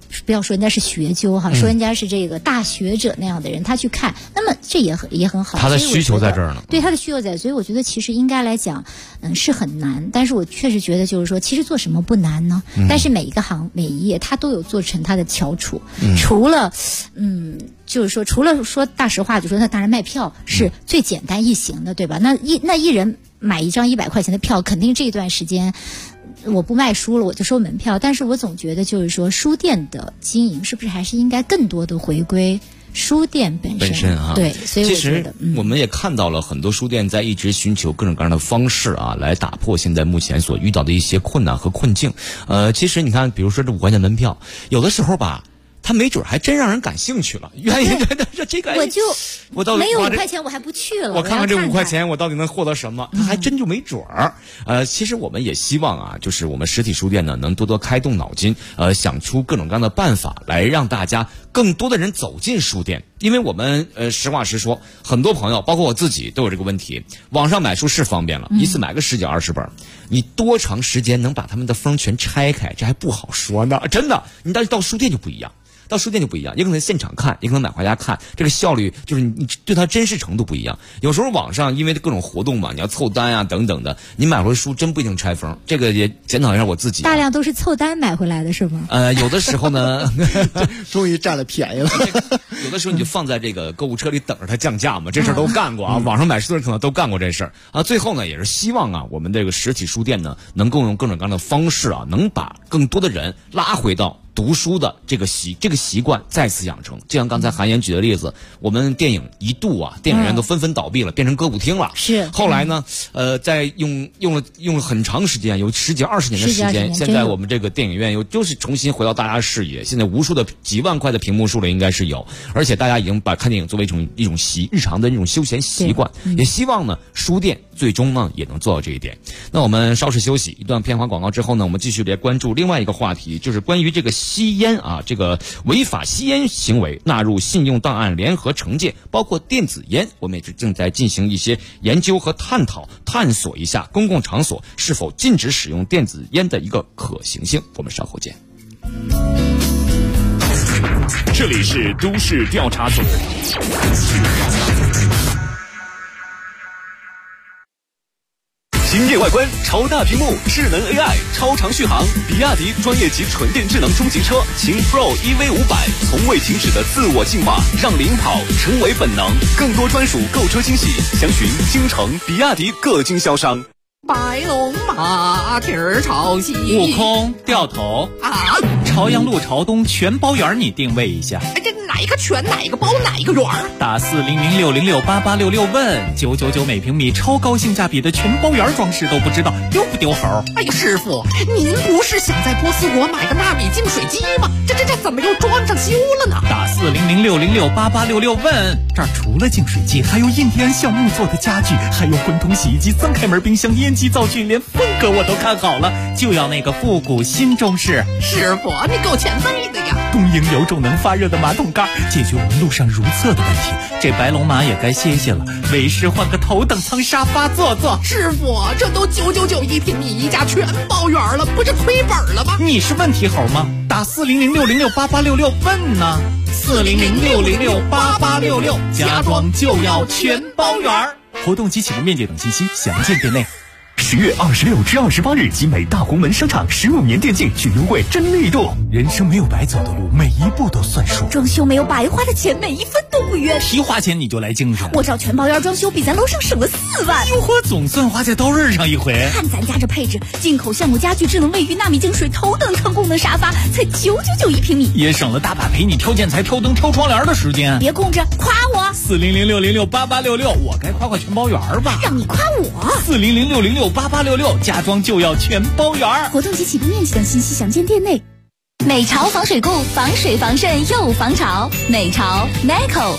不要说人家是学究哈，说人家是这个大学者那样的人，他去看，那么这也很好。 他的需求在这儿呢。 对，他的需求在，所以我觉得其实应该来讲，是很难。但是我确实觉得就是说，其实做什么不难呢？但是每一个行每一页，他都有做成他的翘楚。除了就是说，除了说大实话，就说那当然卖票是最简单易行的，对吧？那一人买一张100块钱的票，肯定这段时间。我不卖书了，我就收门票。但是我总觉得就是说，书店的经营是不是还是应该更多的回归书店本身啊？对，所以我觉得， 我们也看到了很多书店在一直寻求各种各样的方式啊，来打破现在目前所遇到的一些困难和困境。其实你看，比如说这5块钱门票，有的时候吧。他没准还真让人感兴趣了，愿意这个，我到底没有5块钱我还不去了。 我看看这5块钱我到底能获得什么，他还真就没准儿。其实我们也希望啊，就是我们实体书店呢能多多开动脑筋，想出各种各样的办法来让大家更多的人走进书店。因为我们实话实说，很多朋友包括我自己都有这个问题，网上买书是方便了，一次买个10几20本，你多长时间能把他们的封全拆开，这还不好说呢。真的，你到书店就不一样。到书店就不一样，也可能现场看，也可能买回家看，这个效率就是你对它真实程度不一样。有时候网上因为各种活动嘛，你要凑单啊等等的，你买回书真不一定拆封。这个也检讨一下我自己。 大量都是凑单买回来的是吗？ 有的时候呢， 终于占了便宜了。 有的时候你就放在这个购物车里等着它降价嘛，这事儿都干过啊。网上买书的人可能都干过这事儿啊。最后呢，也是希望啊，我们这个实体书店呢，能够用各种各样的方式啊，能把更多的人拉回到读书的这个习惯再次养成。就像刚才韩岩举的例子，我们电影一度啊，电影院都纷纷倒闭了，变成歌舞厅了。 是。 后来呢，在用了很长时间，有10几20年的时间，现在我们这个电影院又就是重新回到大家视野。现在无数的几万块的屏幕数了，应该是有，而且大家已经把看电影作为一种日常的一种休闲习惯。也希望呢，书店最终呢也能做到这一点。那我们稍事休息，一段片花广告之后呢，我们继续来关注另外一个话题，就是关于这个吸烟啊，这个违法吸烟行为纳入信用档案联合惩戒，包括电子烟，我们也正在进行一些研究和探索一下公共场所是否禁止使用电子烟的一个可行性。我们稍后见。 这里是都市调查组。惊艳外观、超大屏幕、智能 AI、超长续航，比亚迪专业级纯电智能中级车秦 Pro EV500，从未停止的自我进化，让领跑成为本能。更多专属购车惊喜，详询京城比亚迪各经销商。 白龙马蹄儿朝西， 悟空掉头啊！ 朝阳路朝东全包圆，你定位一下。 哎，这哪一个全，哪一个包，哪一个圆？ 打40060688866问999每平米，超高性价比的全包圆装饰都不知道，丢不丢猴？ 哎呀，师傅，您不是想在波斯国买个纳米净水机吗？这怎么又装上修了呢？ 打40060688866问，这儿除了净水机，还有印第安橡木做的家具，还有滚筒洗衣机、3开门冰箱、烟机灶具，连风格我都看好了，就要那个复古新中式。 师傅，你够前辈的呀！ 东营有种能发热的马桶盖，解决我们路上如厕的问题。这白龙马也该歇歇了，为师换个头等舱沙发坐坐。 师傅，这都999一平米，一家全包圆了，不是亏本了吗？ 你是问题猴吗？打40060688866问呢。40060688866，家装就要全包圆。活动及启动面积等信息详见店内。 10月26至28日，集美大红门商场15年电竞巨优惠真力度。 人生没有白走的路，每一步都算数。 装修没有白花的钱，每一分都不冤。 提花钱你就来精神， 我找全包圆装修，比咱楼上省了4万。 哟呵，总算花在刀刃上一回。 看咱家这配置，进口橡木家具、智能卫浴、纳米净水、头等舱功能沙发，才999一平米， 也省了大把陪你挑建材、挑灯、挑窗帘的时间。 别空着，夸我。 40060688866，我该夸全包圆吧？ 让你夸我。 40060688866，家装就要全包圆。 活动及启动面积等信息详见店内。 美潮防水固，防水防渗又防潮。美潮 Macco。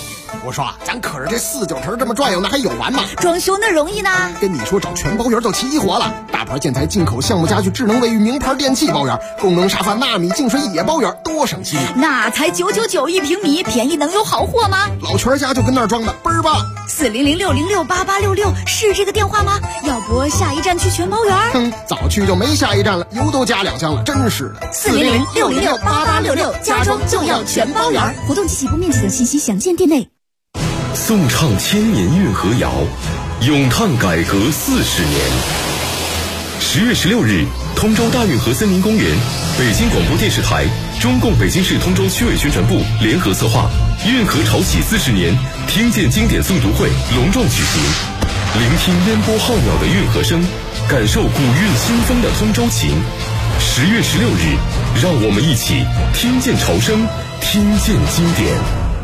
我说咱可是这4-9成这么转悠，那还有完吗？ 装修那容易呢？ 跟你说找全包圆就齐活了，大牌建材进口项目家具、智能卫浴、名牌电器包圆，功能沙发、纳米净水也包圆，多省心。 那才999一平米，便宜能有好货吗？ 老全家就跟那儿装的，倍儿棒。 400-606-8866是这个电话吗？要不下一站去全包圆？ 早去就没下一站了，油都加2箱了，真是的。 400-606-8866，家装就要全包圆。活动及起步面积等信息详见店内。 颂唱千年运河谣，咏叹改革40年。10月16日，通州大运河森林公园，北京广播电视台、中共北京市通州区委宣传部联合策划运河潮起40年听见经典诵读会隆重举行，聆听烟波浩渺的运河声，感受古韵新风的通州情。10月16日，让我们一起听见潮声，听见经典。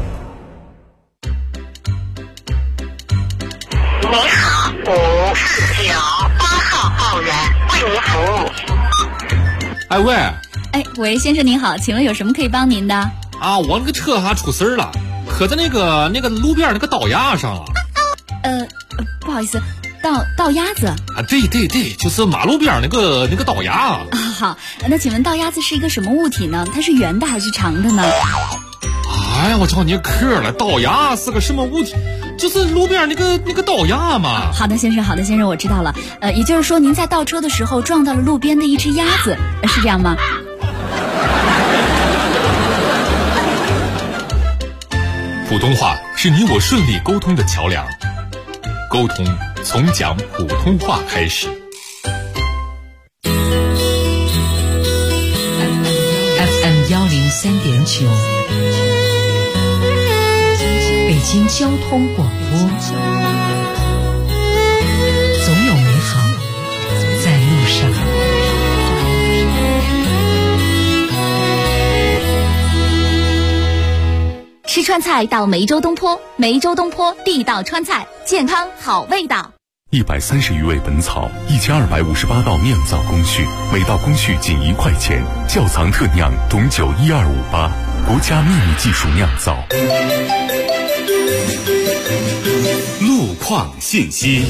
你好，549，8号报员为您服务。 哎喂， 喂，先生您好，请问有什么可以帮您的？ 啊，我那个车还出事儿了，磕在那个路边那个道牙上了。 不好意思，道鸭子啊？ 对，就是马路边那个道牙啊。 好，那请问道鸭子是一个什么物体呢？它是圆的还是长的呢？ 哎呀，我找你嗑了，道牙是个什么物体？就是路边那个道牙嘛。 好的，先生，我知道了。也就是说您在倒车的时候撞到了路边的一只鸭子，是这样吗？ 普通话是你我顺利沟通的桥梁，沟通从讲普通话开始。 FM 103.9，北京交通广播，总有美好在路上。 吃川菜到梅州东坡，梅州东坡地道川菜，健康好味道。 130余味本草，1258道酿造工序，每道工序仅1块钱，窖藏特酿董酒12588，国家秘密技术酿造。路况信息。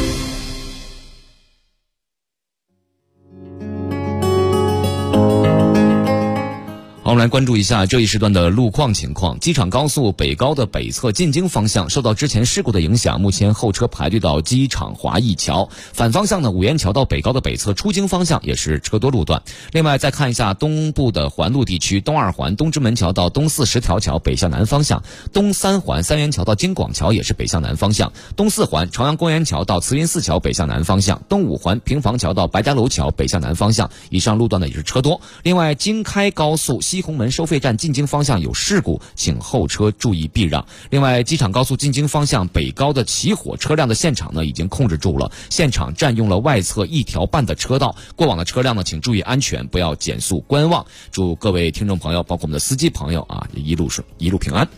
好，我们来关注一下这一时段的路况情况。机场高速北高的北侧进京方向受到之前事故的影响，目前后车排队到机场华谊桥。反方向呢，五元桥到北高的北侧出京方向也是车多路段。另外再看一下东部的环路地区，东二环东直门桥到东四十条桥北向南方向，东三环三元桥到京广桥也是北向南方向，东四环朝阳公园桥到慈云寺桥北向南方向，东五环平房桥到白家楼桥北向南方向。以上路段呢也是车多。另外京开高速西红门收费站进京方向有事故，请后车注意避让。另外机场高速进京方向北高的起火车辆的现场呢已经控制住了，现场占用了外侧1条半的车道，过往的车辆呢请注意安全，不要减速观望。祝各位听众朋友包括我们的司机朋友啊一路平安。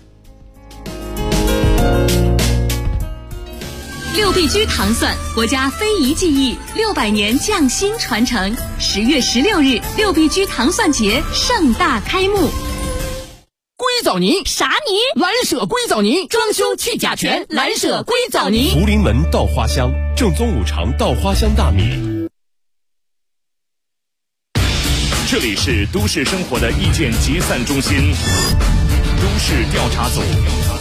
六必居糖蒜，国家非遗技艺，600年匠心传承。10月16日，六必居糖蒜节盛大开幕。 硅藻泥啥泥？ 蓝舍硅藻泥，装修去甲醛，蓝舍硅藻泥。 福临门稻花香，正宗五常稻花香大米。这里是都市生活的意见集散中心，都市调查组。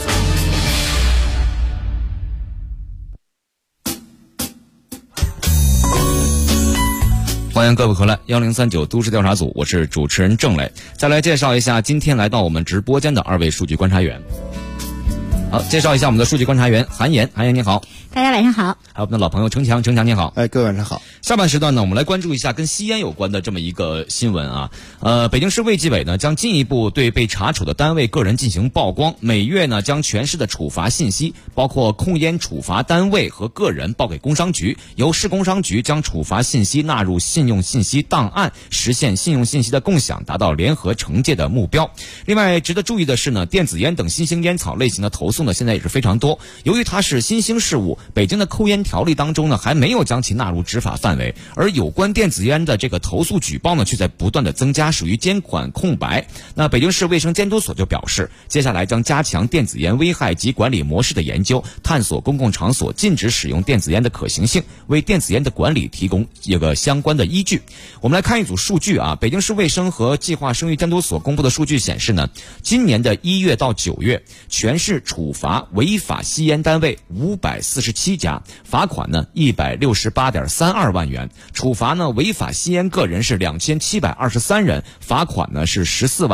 欢迎各位回来，1039都市调查组，我是主持人郑磊。再来介绍一下今天来到我们直播间的2位数据观察员。好，介绍一下我们的数据观察员韩岩，韩岩你好。 大家晚上好。 还有我们的老朋友程强，程强你好。 各位晚上好。 下半时段呢，我们来关注一下跟吸烟有关的这么一个新闻啊。北京市卫计委呢将进一步对被查处的单位个人进行曝光，每月呢将全市的处罚信息，包括控烟处罚单位和个人报给工商局，由市工商局将处罚信息纳入信用信息档案，实现信用信息的共享，达到联合惩戒的目标。另外值得注意的是呢，电子烟等新型烟草类型的投诉呢现在也是非常多，由于它是新兴事物，北京的扣烟条例当中呢还没有将其纳入执法范围。 范围，而有关电子烟的这个投诉举报呢，却在不断的增加，属于监管空白。那北京市卫生监督所就表示，接下来将加强电子烟危害及管理模式的研究，探索公共场所禁止使用电子烟的可行性，为电子烟的管理提供一个相关的依据。我们来看一组数据啊，北京市卫生和计划生育监督所公布的数据显示呢，今年的1月到9月，全市处罚违法吸烟单位547家，罚款呢168.32万元，处罚呢违法吸烟个人是2723人，罚款呢是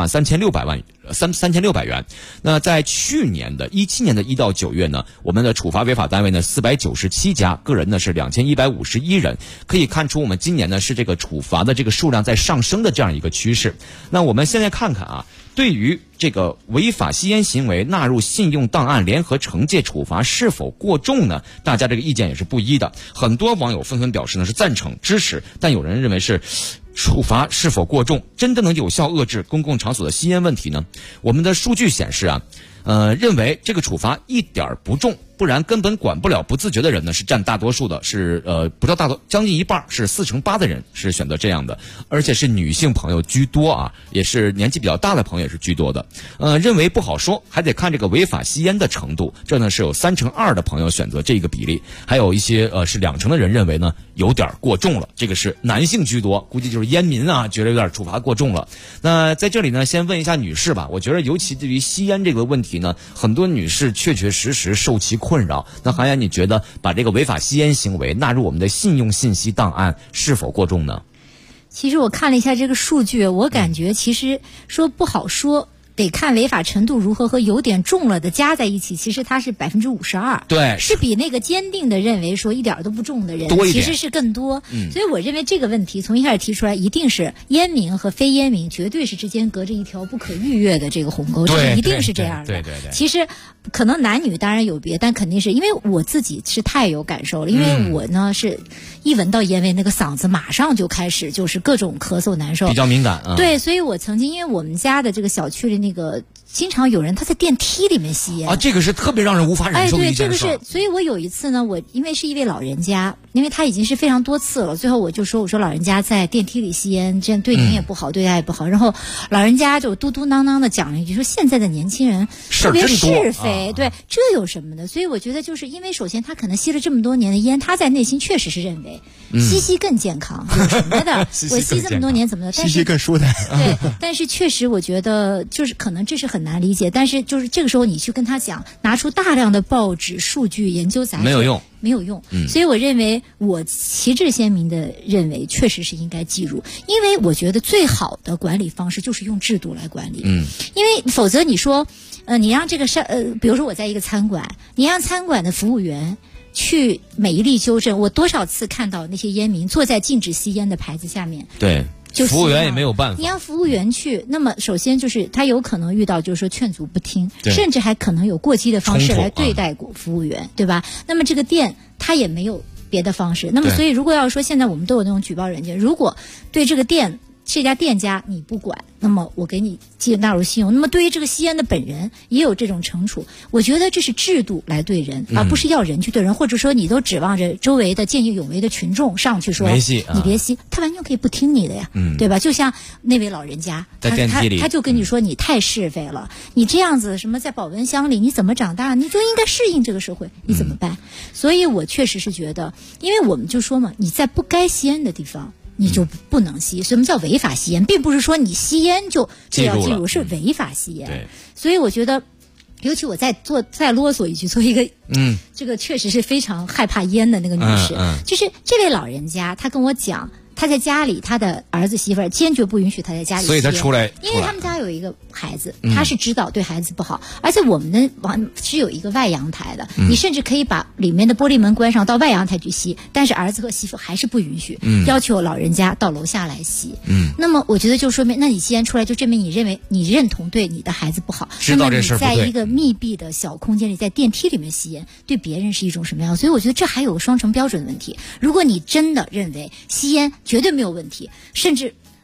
143600元。那在去年的17年的1到9月呢，我们的处罚违法单位呢497家，个人呢是2151人。可以看出我们今年呢是这个处罚的这个数量在上升的这样一个趋势。那我们现在看看啊，对于这个违法吸烟行为纳入信用档案联合惩戒处罚是否过重呢？大家这个意见也是不一的，很多网友纷纷表示呢是赞成支持，但有人认为是处罚是否过重，真的能有效遏制公共场所的吸烟问题呢？我们的数据显示啊，认为这个处罚一点不重，不然根本管不了不自觉的人呢是占大多数的，是不到大多，将近一半，是48%的人是选择这样的，而且是女性朋友居多啊，也是年纪比较大的朋友也是居多的。认为不好说，还得看这个违法吸烟的程度，这呢是有2%的朋友选择这个比例，还有一些是2%的人认为呢有点过重了，这个是男性居多，估计就是烟民啊觉得有点处罚过重了。那在这里呢先问一下女士吧，我觉得尤其对于吸烟这个问题呢，很多女士确实受其困扰。那韩岩，你觉得把这个违法吸烟行为纳入我们的信用信息档案是否过重呢？ 其实我看了一下这个数据，我感觉其实说不好说，得看违法程度如何和有点重了的加在一起，其实它是52%， 对， 是比那个坚定的认为说一点都不重的人其实是更多。所以我认为这个问题从一开始提出来，一定是烟民和非烟民绝对是之间隔着一条不可逾越的这个鸿沟，这一定是这样的。 对。 其实可能男女当然有别，但肯定是因为我自己是太有感受了，因为我呢是一闻到烟味，那个嗓子马上就开始就是各种咳嗽难受， 比较敏感啊。 对，所以我曾经因为我们家的这个小区里那个经常有人他在电梯里面吸烟啊，这个是特别让人无法忍受的一件事。 对，这个是，所以我有一次呢，我因为是一位老人家，因为他已经是非常多次了，最后我说老人家在电梯里吸烟，这样对您也不好，对他也不好。然后老人家就嘟嘟囔囔的讲了一句，说现在的年轻人特别是非，对，这有什么的？所以我觉得就是因为首先他可能吸了这么多年的烟，他在内心确实是认为吸更健康，有什么的？我吸这么多年怎么的？但是吸更舒坦。 对，但是确实我觉得就是可能这是很难理解，但是就是这个时候你去跟他讲，拿出大量的报纸、数据、研究杂志，没有用。所以我认为我旗帜鲜明的认为，确实是应该记入，因为我觉得最好的管理方式就是用制度来管理。因为否则你说，你让这个比如说我在一个餐馆，你让餐馆的服务员去每一例纠正，我多少次看到那些烟民坐在禁止吸烟的牌子下面， 对。服务员也没有办法。 你让服务员去，那么首先就是他有可能遇到就是说劝阻不听，甚至还可能有过激的方式来对待服务员，对吧？那么这个店他也没有别的方式。那么所以如果要说现在我们都有那种举报人员，如果对这个店这家店家你不管，那么我给你纳入信用。那么对于这个吸烟的本人也有这种惩处，我觉得这是制度来对人，而不是要人去对人，或者说你都指望着周围的见义勇为的群众上去说你别吸，他完全可以不听你的呀，对吧？就像那位老人家在电梯里， 他就跟你说你太是非了，你这样子什么在保温箱里你怎么长大？你就应该适应这个社会，你怎么办？所以我确实是觉得，因为我们就说嘛，你在不该吸烟的地方你就不能吸。什么叫违法吸烟？并不是说你吸烟就要记住，是违法吸烟。所以我觉得，尤其我再啰嗦一句，做一个这个确实是非常害怕烟的那个女士，就是这位老人家，她跟我讲，他在家里，他的儿子媳妇儿坚决不允许他在家里吸烟， 所以他出来， 因为他们家有一个孩子，他是知道对孩子不好，而且我们的是有一个外阳台的，你甚至可以把里面的玻璃门关上，到外阳台去吸，但是儿子和媳妇还是不允许，要求老人家到楼下来吸。那么我觉得就说明，那你吸烟出来，就证明你认为你认同对你的孩子不好， 知道这事儿不对。 那么你在一个密闭的小空间里，在电梯里面吸烟，对别人是一种什么样？所以我觉得这还有双重标准的问题。如果你真的认为吸烟绝对没有问题，甚至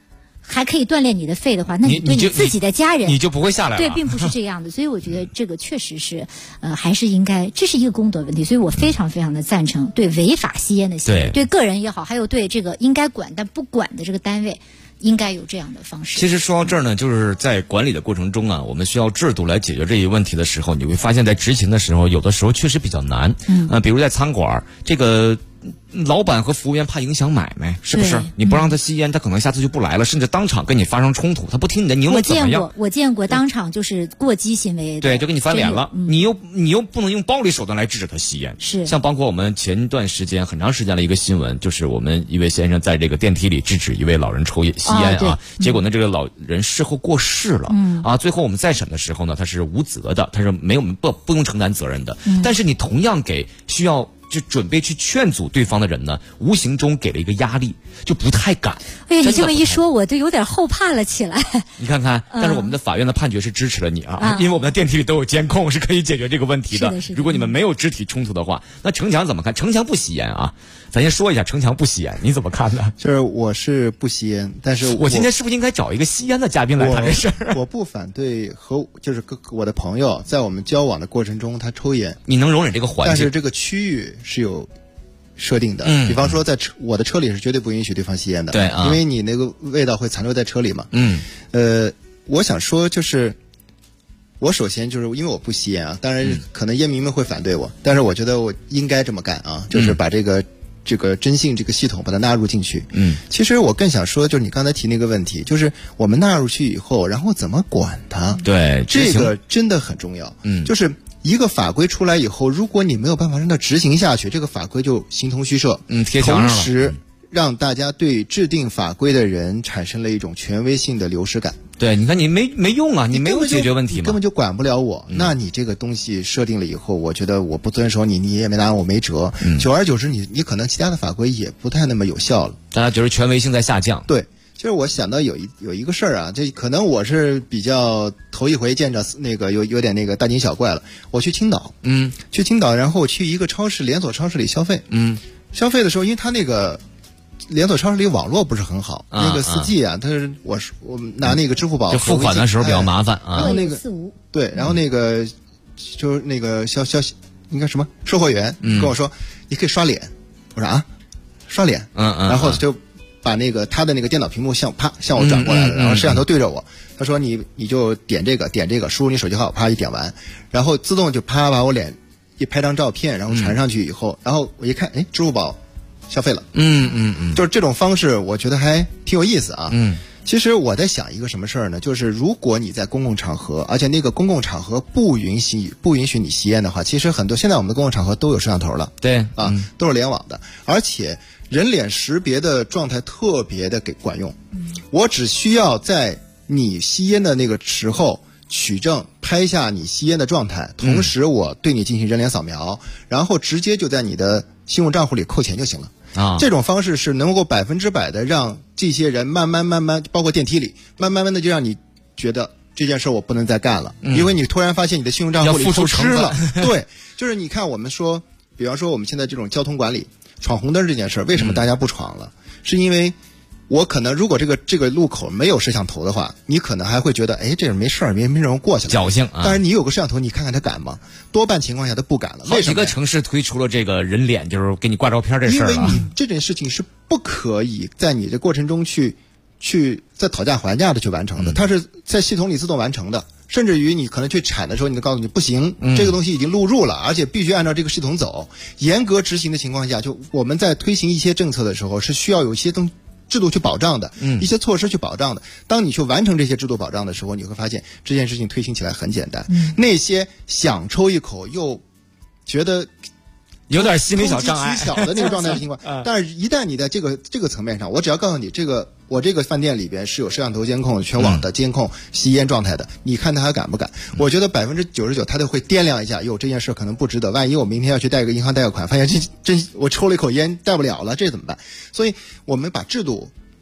还可以锻炼你的肺的话，那你对你自己的家人你就不会下来了。 对，并不是这样的。所以我觉得这个确实是，还是应该，这是一个公德问题。所以我非常非常的赞成对违法吸烟的行为，对个人也好，还有对这个应该管但不管的这个单位，应该有这样的方式。 其实说到这儿呢，就是在管理的过程中啊，我们需要制度来解决这一问题的时候，你会发现在执行的时候，有的时候确实比较难。比如在餐馆，这个老板和服务员怕影响买卖，是不是？你不让他吸烟，他可能下次就不来了，甚至当场跟你发生冲突，他不听你的，你又怎么样？ 我见过当场就是过激行为， 对，就跟你翻脸了。你又不能用暴力手段来制止他吸烟。 是， 像包括我们前段时间很长时间的一个新闻，就是我们一位先生在这个电梯里制止一位老人吸烟啊，结果呢，这个老人事后过世了。最后我们再审的时候呢，他是无责的，他是不用承担责任的。但是你同样给需要就准备去劝阻对方的人呢，无形中给了一个压力，就不太敢。 哎呀，你这么一说，我都有点后怕了起来。 你看看，但是我们的法院的判决是支持了你啊，因为我们的电梯里都有监控，是可以解决这个问题的。如果你们没有肢体冲突的话，那城墙怎么看？城墙不吸烟啊，咱先说一下城墙不吸烟，你怎么看呢？ 就是我是不吸烟，但是我今天是不是应该找一个吸烟的嘉宾来谈这事儿？ 我不反对就是我的朋友在我们交往的过程中他抽烟， 你能容忍这个环境， 但是这个区域是有设定的，比方说在我的车里是绝对不允许对方吸烟的， 对， 因为你那个味道会残留在车里嘛。我想说就是，我首先就是因为我不吸烟啊，当然可能烟民们会反对我，但是我觉得我应该这么干啊，就是把这个征信这个系统把它纳入进去。其实我更想说，就是你刚才提那个问题，就是我们纳入去以后，然后怎么管它？ 对， 这个真的很重要。就是一个法规出来以后，如果你没有办法让它执行下去，这个法规就形同虚设。 贴墙上了。 同时让大家对制定法规的人产生了一种权威性的流失感。 对，你看你没用啊，你没有解决问题嘛， 你根本就管不了我。那你这个东西设定了以后，我觉得我不遵守你，你也没拿我没辙。久而久之，你可能其他的法规也不太那么有效了。 大家觉得权威性在下降。 对，就是我想到有一个事儿啊，这可能我是比较头一回见着那个有点那个大惊小怪了。我去青岛，去青岛，然后去一个连锁超市里消费，消费的时候，因为他那个连锁超市里网络不是很好，那个4G啊，我拿那个支付宝就付款的时候比较麻烦啊。 然后那个对，然后那个就是那个应该什么售货员跟我说你可以刷脸，我说啊刷脸，然后就把那个他的那个电脑屏幕向我转过来了，然后摄像头对着我，他说你就点这个，输入你手机号，啪一点完，然后自动就啪把我脸一拍张照片，然后传上去以后，然后我一看，哎，支付宝消费了。就是这种方式我觉得还挺有意思啊。其实我在想一个什么事儿呢，就是如果你在公共场合，而且那个公共场合不允许你吸烟的话，其实现在我们的公共场合都有摄像头了。 对啊，都是联网的，而且人脸识别的状态特别的管用。我只需要在你吸烟的那个时候取证，拍下你吸烟的状态，同时我对你进行人脸扫描，然后直接就在你的信用账户里扣钱就行了。这种方式是能够100%的让这些人慢慢，包括电梯里，慢慢的就让你觉得这件事我不能再干了，因为你突然发现你的信用账户里透支了。对，就是你看我们说，比方说我们现在这种交通管理，闯红灯这件事，为什么大家不闯了？是因为我可能如果这个路口没有摄像头的话，你可能还会觉得，哎，这人没事儿，没人过去了， 侥幸啊。 但是你有个摄像头，你看看他敢吗？多半情况下他不敢了。 好几个城市推出了这个人脸，就是给你挂照片这事儿了。 因为你这件事情是不可以在你的过程中去再讨价还价的去完成的，它是在系统里自动完成的。甚至于你可能去铲的时候，你就告诉你不行，这个东西已经录入了，而且必须按照这个系统走。严格执行的情况下，就我们在推行一些政策的时候，是需要有一些制度去保障的，一些措施去保障的。当你去完成这些制度保障的时候，你会发现这件事情推行起来很简单。那些想抽一口又觉得有点心理小障碍、 取巧的那个状态的情况，但是一旦你在这个层面上，我只要告诉你，我这个饭店里边是有摄像头监控、全网的监控吸烟状态的，你看他还敢不敢？我觉得99%他都会掂量一下，这件事可能不值得，万一我明天要去银行贷个款，发现我抽了一口烟贷不了了，这怎么办？所以我们把制度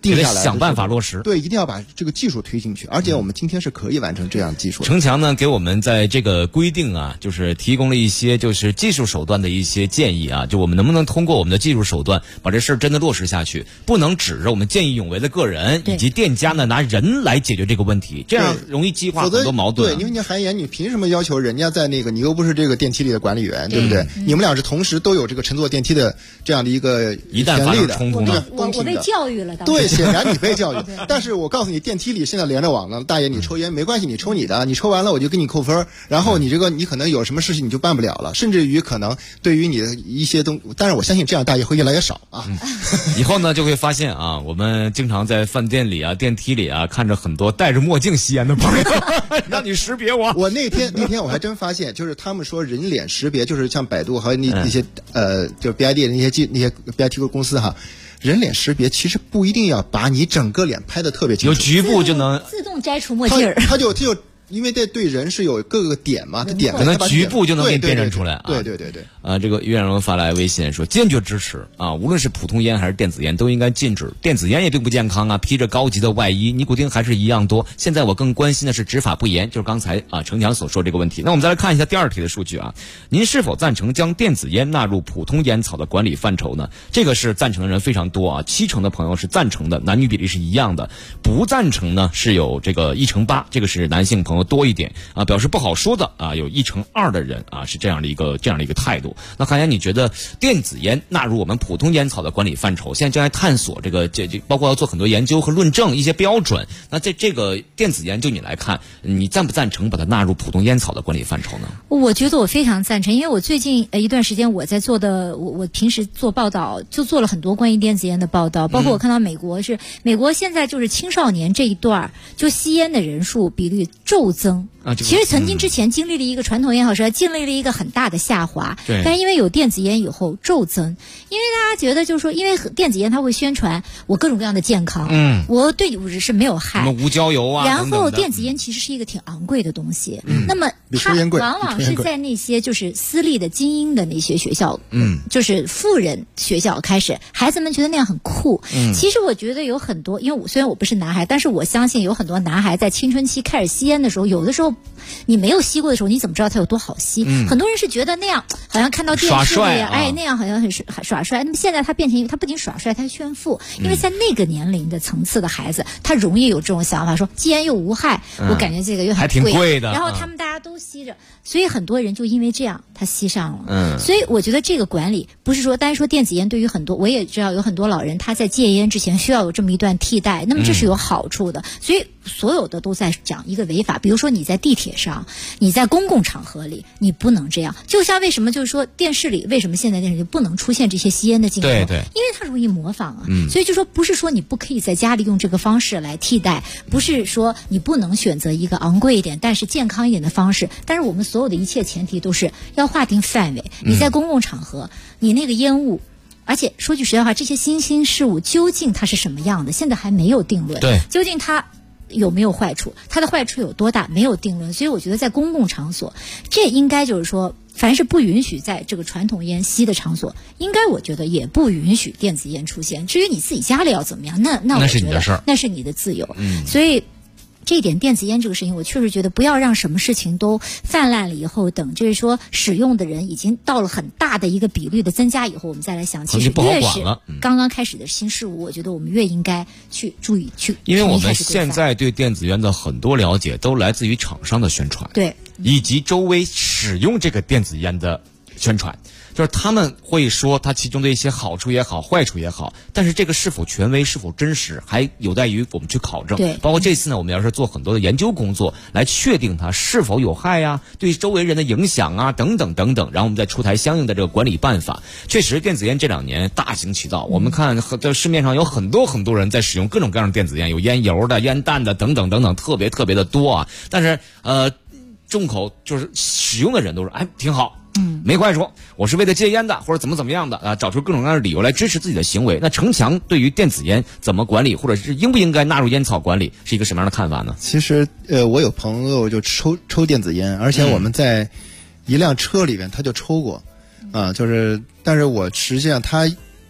定下来， 想办法落实。 对，一定要把这个技术推进去，而且我们今天是可以完成这样技术的。 程强呢给我们在这个规定啊，就是提供了一些就是技术手段的一些建议啊，就我们能不能通过我们的技术手段把这事儿真的落实下去，不能指着我们见义勇为的个人以及店家呢拿人来解决这个问题，这样容易激化很多矛盾。 对，因为你韩岩，你凭什么要求人家在那个，你又不是这个电梯里的管理员，对不对？你们俩是同时都有这个乘坐电梯的这样的一个一旦发生冲突呢， 我被教育了。 对，显然你被教育。但是我告诉你，电梯里现在连着网呢，大爷你抽烟没关系，你抽你的，你抽完了我就给你扣分，然后你这个你可能有什么事情你就办不了了，甚至于可能对于你的一些当然我相信这样大爷会越来越少啊。 以后呢就会发现啊，我们经常在饭店里啊、电梯里啊看着很多戴着墨镜吸烟的朋友，让你识别我。 我那天我还真发现，就是他们说人脸识别，就是像百度和那些就 BID 的那些 BIT 公司哈。人脸识别其实不一定要把你整个脸拍得特别清楚， 有局部就能自动摘除墨镜儿。 它就因为对人是有各个点嘛，它点可能局部就能给你辨认出来啊。 对。 这个于远荣发来微信说，坚决支持啊！无论是普通烟还是电子烟都应该禁止。电子烟也并不健康啊，披着高级的外衣，尼古丁还是一样多。现在我更关心的是执法不严，就是刚才程强所说这个问题。那我们再来看一下第二题的数据啊，您是否赞成将电子烟纳入普通烟草的管理范畴呢？这个是赞成的人非常多啊，70%的朋友是赞成的，男女比例是一样的。不赞成呢是有这个1%8%，这个是男性朋友多一点啊，表示不好说的啊，有1%2的人啊是这样的一个态度。那韩岩，你觉得电子烟纳入我们普通烟草的管理范畴，现在正在探索这包括要做很多研究和论证一些标准。那在这个电子烟就你来看，你赞不赞成把它纳入普通烟草的管理范畴呢？ 我觉得我非常赞成，因为我最近一段时间我在做的，我平时做报道就做了很多关于电子烟的报道，包括我看到美国现在就是青少年这一段就吸烟的人数比率骤增。其实曾经之前经历了一个传统烟草时代经历了一个很大的下滑，但是因为有电子烟以后骤增，因为大家觉得就是说，因为电子烟它会宣传我各种各样的健康，我对你是没有害， 什么无焦油啊， 然后电子烟其实是一个挺昂贵的东西，那么它往往是在那些就是私立的精英的那些学校，就是富人学校开始，孩子们觉得那样很酷。其实我觉得有很多，因为虽然我不是男孩，但是我相信有很多男孩在青春期开始吸烟的时候，有的时候你没有吸过的时候，你怎么知道它有多好吸？很多人是觉得那样好像看到电视里，那样好像很耍帅。那么现在它变成它不仅耍帅，它炫富，因为在那个年龄的层次的孩子，他容易有这种想法，说既然又无害，我感觉这个又还挺贵的， 然后他们大家都吸着，所以很多人就因为这样他吸上了。所以我觉得这个管理不是说单说电子烟，对于很多我也知道有很多老人他在戒烟之前需要有这么一段替代，那么这是有好处的。所以所有的都在讲一个违法，比如说你在地铁上，你在公共场合里，你不能这样。就像为什么就是说电视里为什么现在电视里不能出现这些吸烟的镜头？ 对， 因为它容易模仿啊。所以就说不是说你不可以在家里用这个方式来替代，不是说你不能选择一个昂贵一点但是健康一点的方式，但是我们所有的一切前提都是要划定范围。你在公共场合，你那个烟雾。而且说句实在话，这些新兴事物究竟它是什么样的，现在还没有定论。 对， 究竟它有没有坏处，它的坏处有多大，没有定论。所以我觉得在公共场所，这应该就是说，凡是不允许在这个传统烟吸的场所，应该我觉得也不允许电子烟出现。至于你自己家里要怎么样，那我觉得那是你的自由。所以这一点电子烟这个事情，我确实觉得不要让什么事情都泛滥了以后，等就是说使用的人已经到了很大的一个比率的增加以后，我们再来想。其实越是刚刚开始的新事物，我觉得我们越应该去注意去。 因为我们现在对电子烟的很多了解都来自于厂商的宣传， 对， 以及周围使用这个电子烟的宣传。就是他们会说它其中的一些好处也好，坏处也好，但是这个是否权威、是否真实，还有待于我们去考证。 对， 包括这次呢，我们要是做很多的研究工作，来确定它是否有害呀，对周围人的影响啊，等等等等，然后我们再出台相应的这个管理办法。确实，电子烟这2年大行其道，我们看在市面上有很多人在使用各种各样的电子烟，有烟油的、烟弹的等等等等，特别的多啊。但是众口就是使用的人都说，挺好。没坏处，我是为了戒烟的，或者怎么样的啊，找出各种各样的理由来支持自己的行为。那程强对于电子烟怎么管理，或者是应不应该纳入烟草管理，是一个什么样的看法呢？ 其实我有朋友就抽电子烟，而且我们在一辆车里边他就抽过，但是我实际上他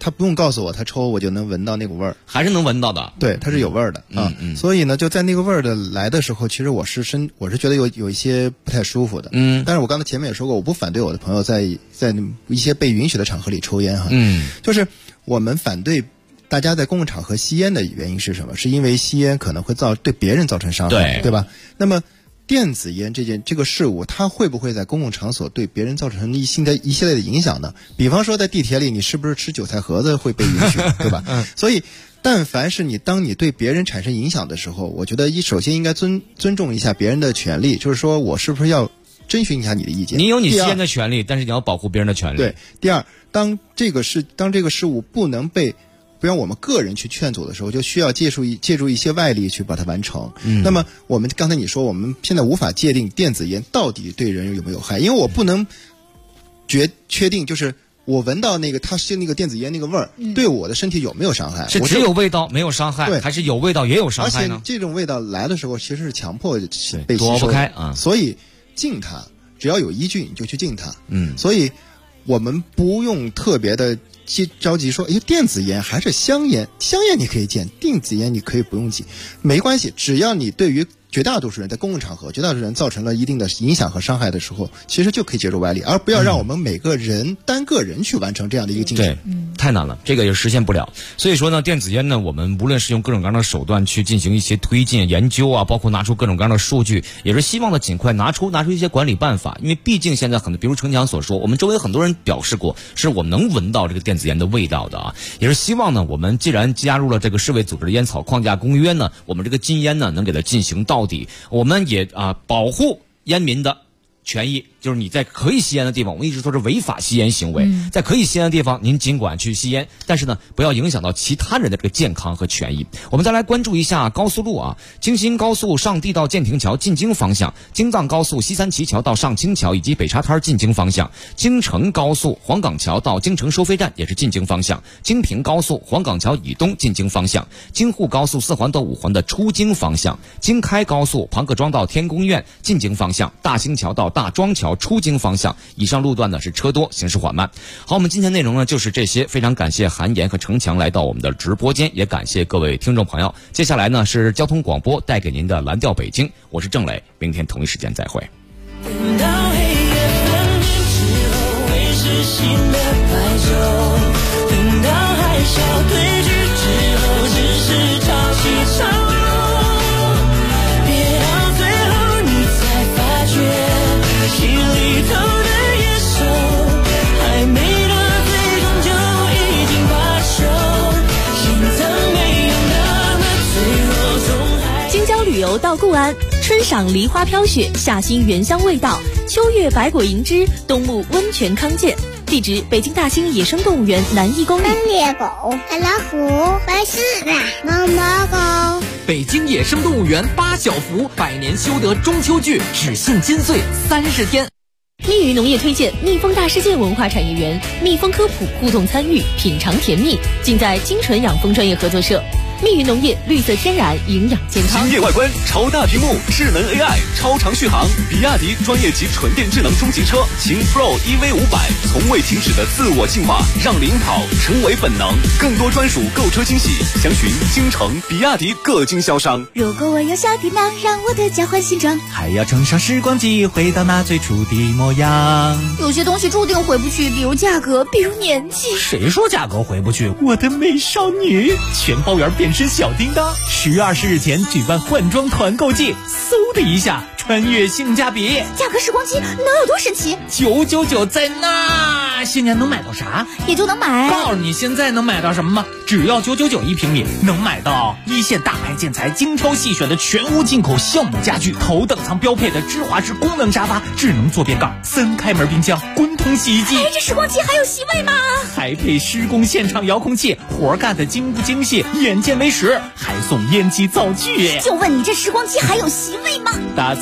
他不用告诉我，他抽我就能闻到那股味儿， 还是能闻到的。 对，它是有味儿的啊。所以呢，就在那个味儿的来的时候，其实我是觉得有一些不太舒服的。但是我刚才前面也说过，我不反对我的朋友在一些被允许的场合里抽烟哈。就是我们反对大家在公共场合吸烟的原因是什么？是因为吸烟可能会对别人造成伤害，对吧？那么电子烟这个事物，它会不会在公共场所对别人造成一系列的影响呢？比方说在地铁里，你是不是吃韭菜盒子会被允许，对吧？所以但凡是当你对别人产生影响的时候，我觉得首先应该尊重一下别人的权利，就是说我是不是要征询一下你的意见？ 你有你吸烟的权利，但是你要保护别人的权利。 对。第二，当这个事物不让我们个人去劝阻的时候，就需要借助一些外力去把它完成。那么我们刚才你说，我们现在无法界定电子烟到底对人有没有害，因为我不能确定，就是我闻到它是那个电子烟那个味儿，对我的身体有没有伤害？ 是只有味道没有伤害，还是有味道也有伤害呢？ 而且这种味道来的时候，其实是强迫被吸收， 躲不开啊。 所以禁它，只要有依据你就去禁它。所以我们不用特别的着急说，电子烟还是香烟你可以戒，电子烟你可以不用戒，没关系，只要你对于绝大多数人在公共场合，绝大多数人造成了一定的影响和伤害的时候，其实就可以借助外力，而不要让我们每个人单个人去完成这样的一个进程。 对，太难了，这个也实现不了。所以说呢，电子烟呢，我们无论是用各种各样的手段去进行一些推进研究啊，包括拿出各种各样的数据，也是希望呢尽快拿出一些管理办法。因为毕竟现在比如程强所说，我们周围很多人表示过，是我们能闻到这个电子烟的味道的啊。也是希望呢，我们既然加入了这个世卫组织的烟草框架公约呢，我们这个禁烟呢能给它进行到底。我们也保护烟民的权益，就是你在可以吸烟的地方，我们一直说是违法吸烟行为，在可以吸烟的地方您尽管去吸烟，但是呢不要影响到其他人的这个健康和权益。我们再来关注一下高速路啊，京新高速上地到建亭桥进京方向，京藏高速西三旗桥到上清桥以及北沙滩进京方向，京承高速黄岗桥到京承收费站也是进京方向，京平高速黄岗桥以东进京方向，京沪高速4环到5环的出京方向，京开高速庞各庄到天宫苑进京方向，大兴桥到大庄桥出京方向，以上路段呢是车多，行驶缓慢。好，我们今天内容呢就是这些，非常感谢韩岩和程强来到我们的直播间，也感谢各位听众朋友。接下来呢是交通广播带给您的蓝调北京，我是郑磊，明天同一时间再会。 等到黑夜分明之后，会是新的白昼；等到海啸退去之后，只是潮起潮落。别到最后你才发觉。心里头的野兽还没到最终就已经罢休，心脏没有那么脆弱，总还京郊旅游到固安，春赏梨花飘雪，夏欣原香味道，秋月百果银枝，冬沐温泉康健。地址：北京大兴野生动物园南1公里。 猎狗、海老虎、白狮子、猫猫狗。 北京野生动物园8小福100年修得中秋剧，只限金穗30天。 密云农业推荐蜜蜂大世界文化产业园，蜜蜂科普互动参与，品尝甜蜜，尽在精纯养蜂专业合作社。密云农业，绿色天然，营养健康。 星夜外观，超大屏幕，智能 AI， 超长续航。比亚迪专业级纯电智能中级车秦 Pro EV500，从未停止的自我进化，让领跑成为本能。更多专属购车惊喜，详询京城、比亚迪各经销商。 如果我有小电脑，让我的家换新装， 还要乘上时光机，回到那最初的模样。 有些东西注定回不去，比如价格，比如年纪。 谁说价格回不去？我的美少女，全包圆变身小叮当，10月20日前举办换装团购季，嗖的一下穿越性价比。 价格时光机能有多神奇 ？999在那，现在能买到啥？ 也就能买。 告诉你现在能买到什么吗？只要9991平米，能买到一线大牌建材精挑细选的全屋进口橡木家具，头等舱标配的芝华士功能沙发，智能坐便盖，3开门冰箱，滚筒洗衣机。 这时光机还有席位吗？ 还配施工现场遥控器，活干的精不精细，眼见为实，还送烟机灶具。 就问你这时光机还有席位吗？ 打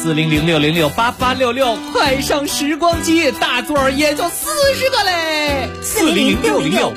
4006068866，快上时光机，大座也就40个嘞。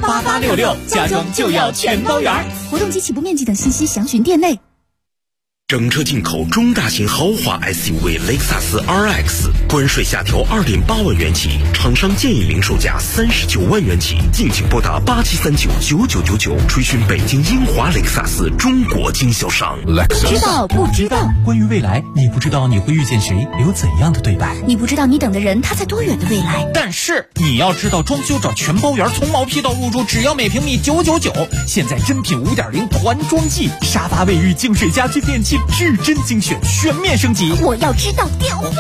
4006068866， 家装就要全包圆。 活动及起步面积等信息详询店内。 整车进口中大型豪华 SUV 雷克萨斯 RX， 关税下调2.8万元起，厂商建议零售价39万元起，敬请拨打87399999，垂询北京英华雷克萨斯中国经销商。 知道不知道？ 关于未来，你不知道你会遇见谁，有怎样的对白？ 你不知道你等的人他在多远的未来？ 但是你要知道，装修找全包圆，从毛坯到入住，只要每平米999。现在真品5.0团装季，沙发、卫浴、净水、家居、电器，至臻精选，全面升级。 我要知道电话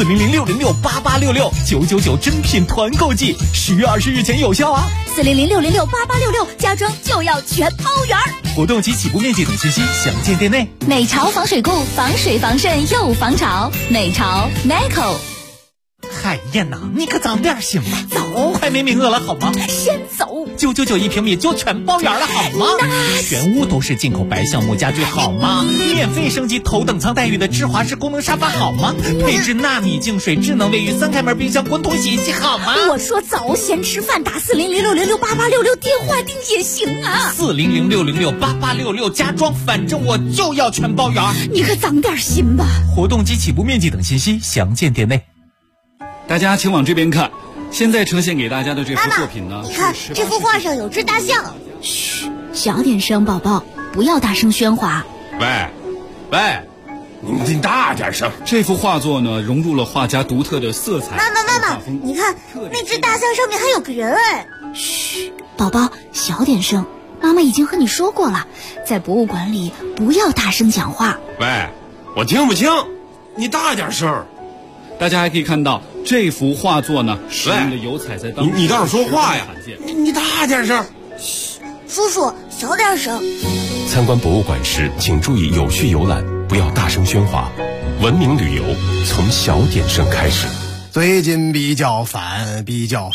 4006068866999真品团购季，10月20日前有效啊 ！40060688666，家装就要全包圆。 活动及起步面积等信息详见店内。 美潮防水固，防水防渗又防潮。美潮 Nico。 海燕呐，你可长点心吧，走，快没名额了好吗？ 先走 ，999一平米就全包圆了好吗？全屋都是进口白橡木家具好吗？免费升级头等舱待遇的智华式功能沙发好吗？配置纳米净水、智能卫浴、3开门冰箱、滚筒洗衣机好吗？ 我说走，先吃饭，打40060688666电话订也行啊。 40060688666家装，反正我就要全包圆。 你可长点心吧。 活动及起步面积等信息详见店内。 大家请往这边看，现在呈现给大家的这幅作品呢， 你看这幅画上有只大象。 嘘，小点声，宝宝，不要大声喧哗。 喂，你大点声。 这幅画作呢，融入了画家独特的色彩。 妈妈，你看那只大象上面还有个人哎。 嘘，宝宝，小点声。妈妈已经和你说过了，在博物馆里不要大声讲话。 喂，我听不清，你大点声。 大家还可以看到这幅画作呢，使用的油彩在当你倒是说话呀！你大点声。 嘘，叔叔小点声。 参观博物馆时，请注意有序游览，不要大声喧哗。文明旅游从小点声开始。 最近比较烦，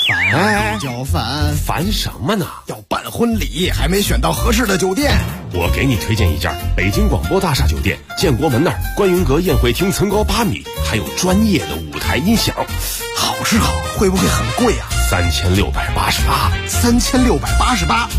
烦什么呢？ 要办婚礼，还没选到合适的酒店。 我给你推荐一家北京广播大厦酒店，建国门那儿观云阁宴会厅层高8米，还有专业的舞台音响。 好是好，会不会很贵啊？ 3688。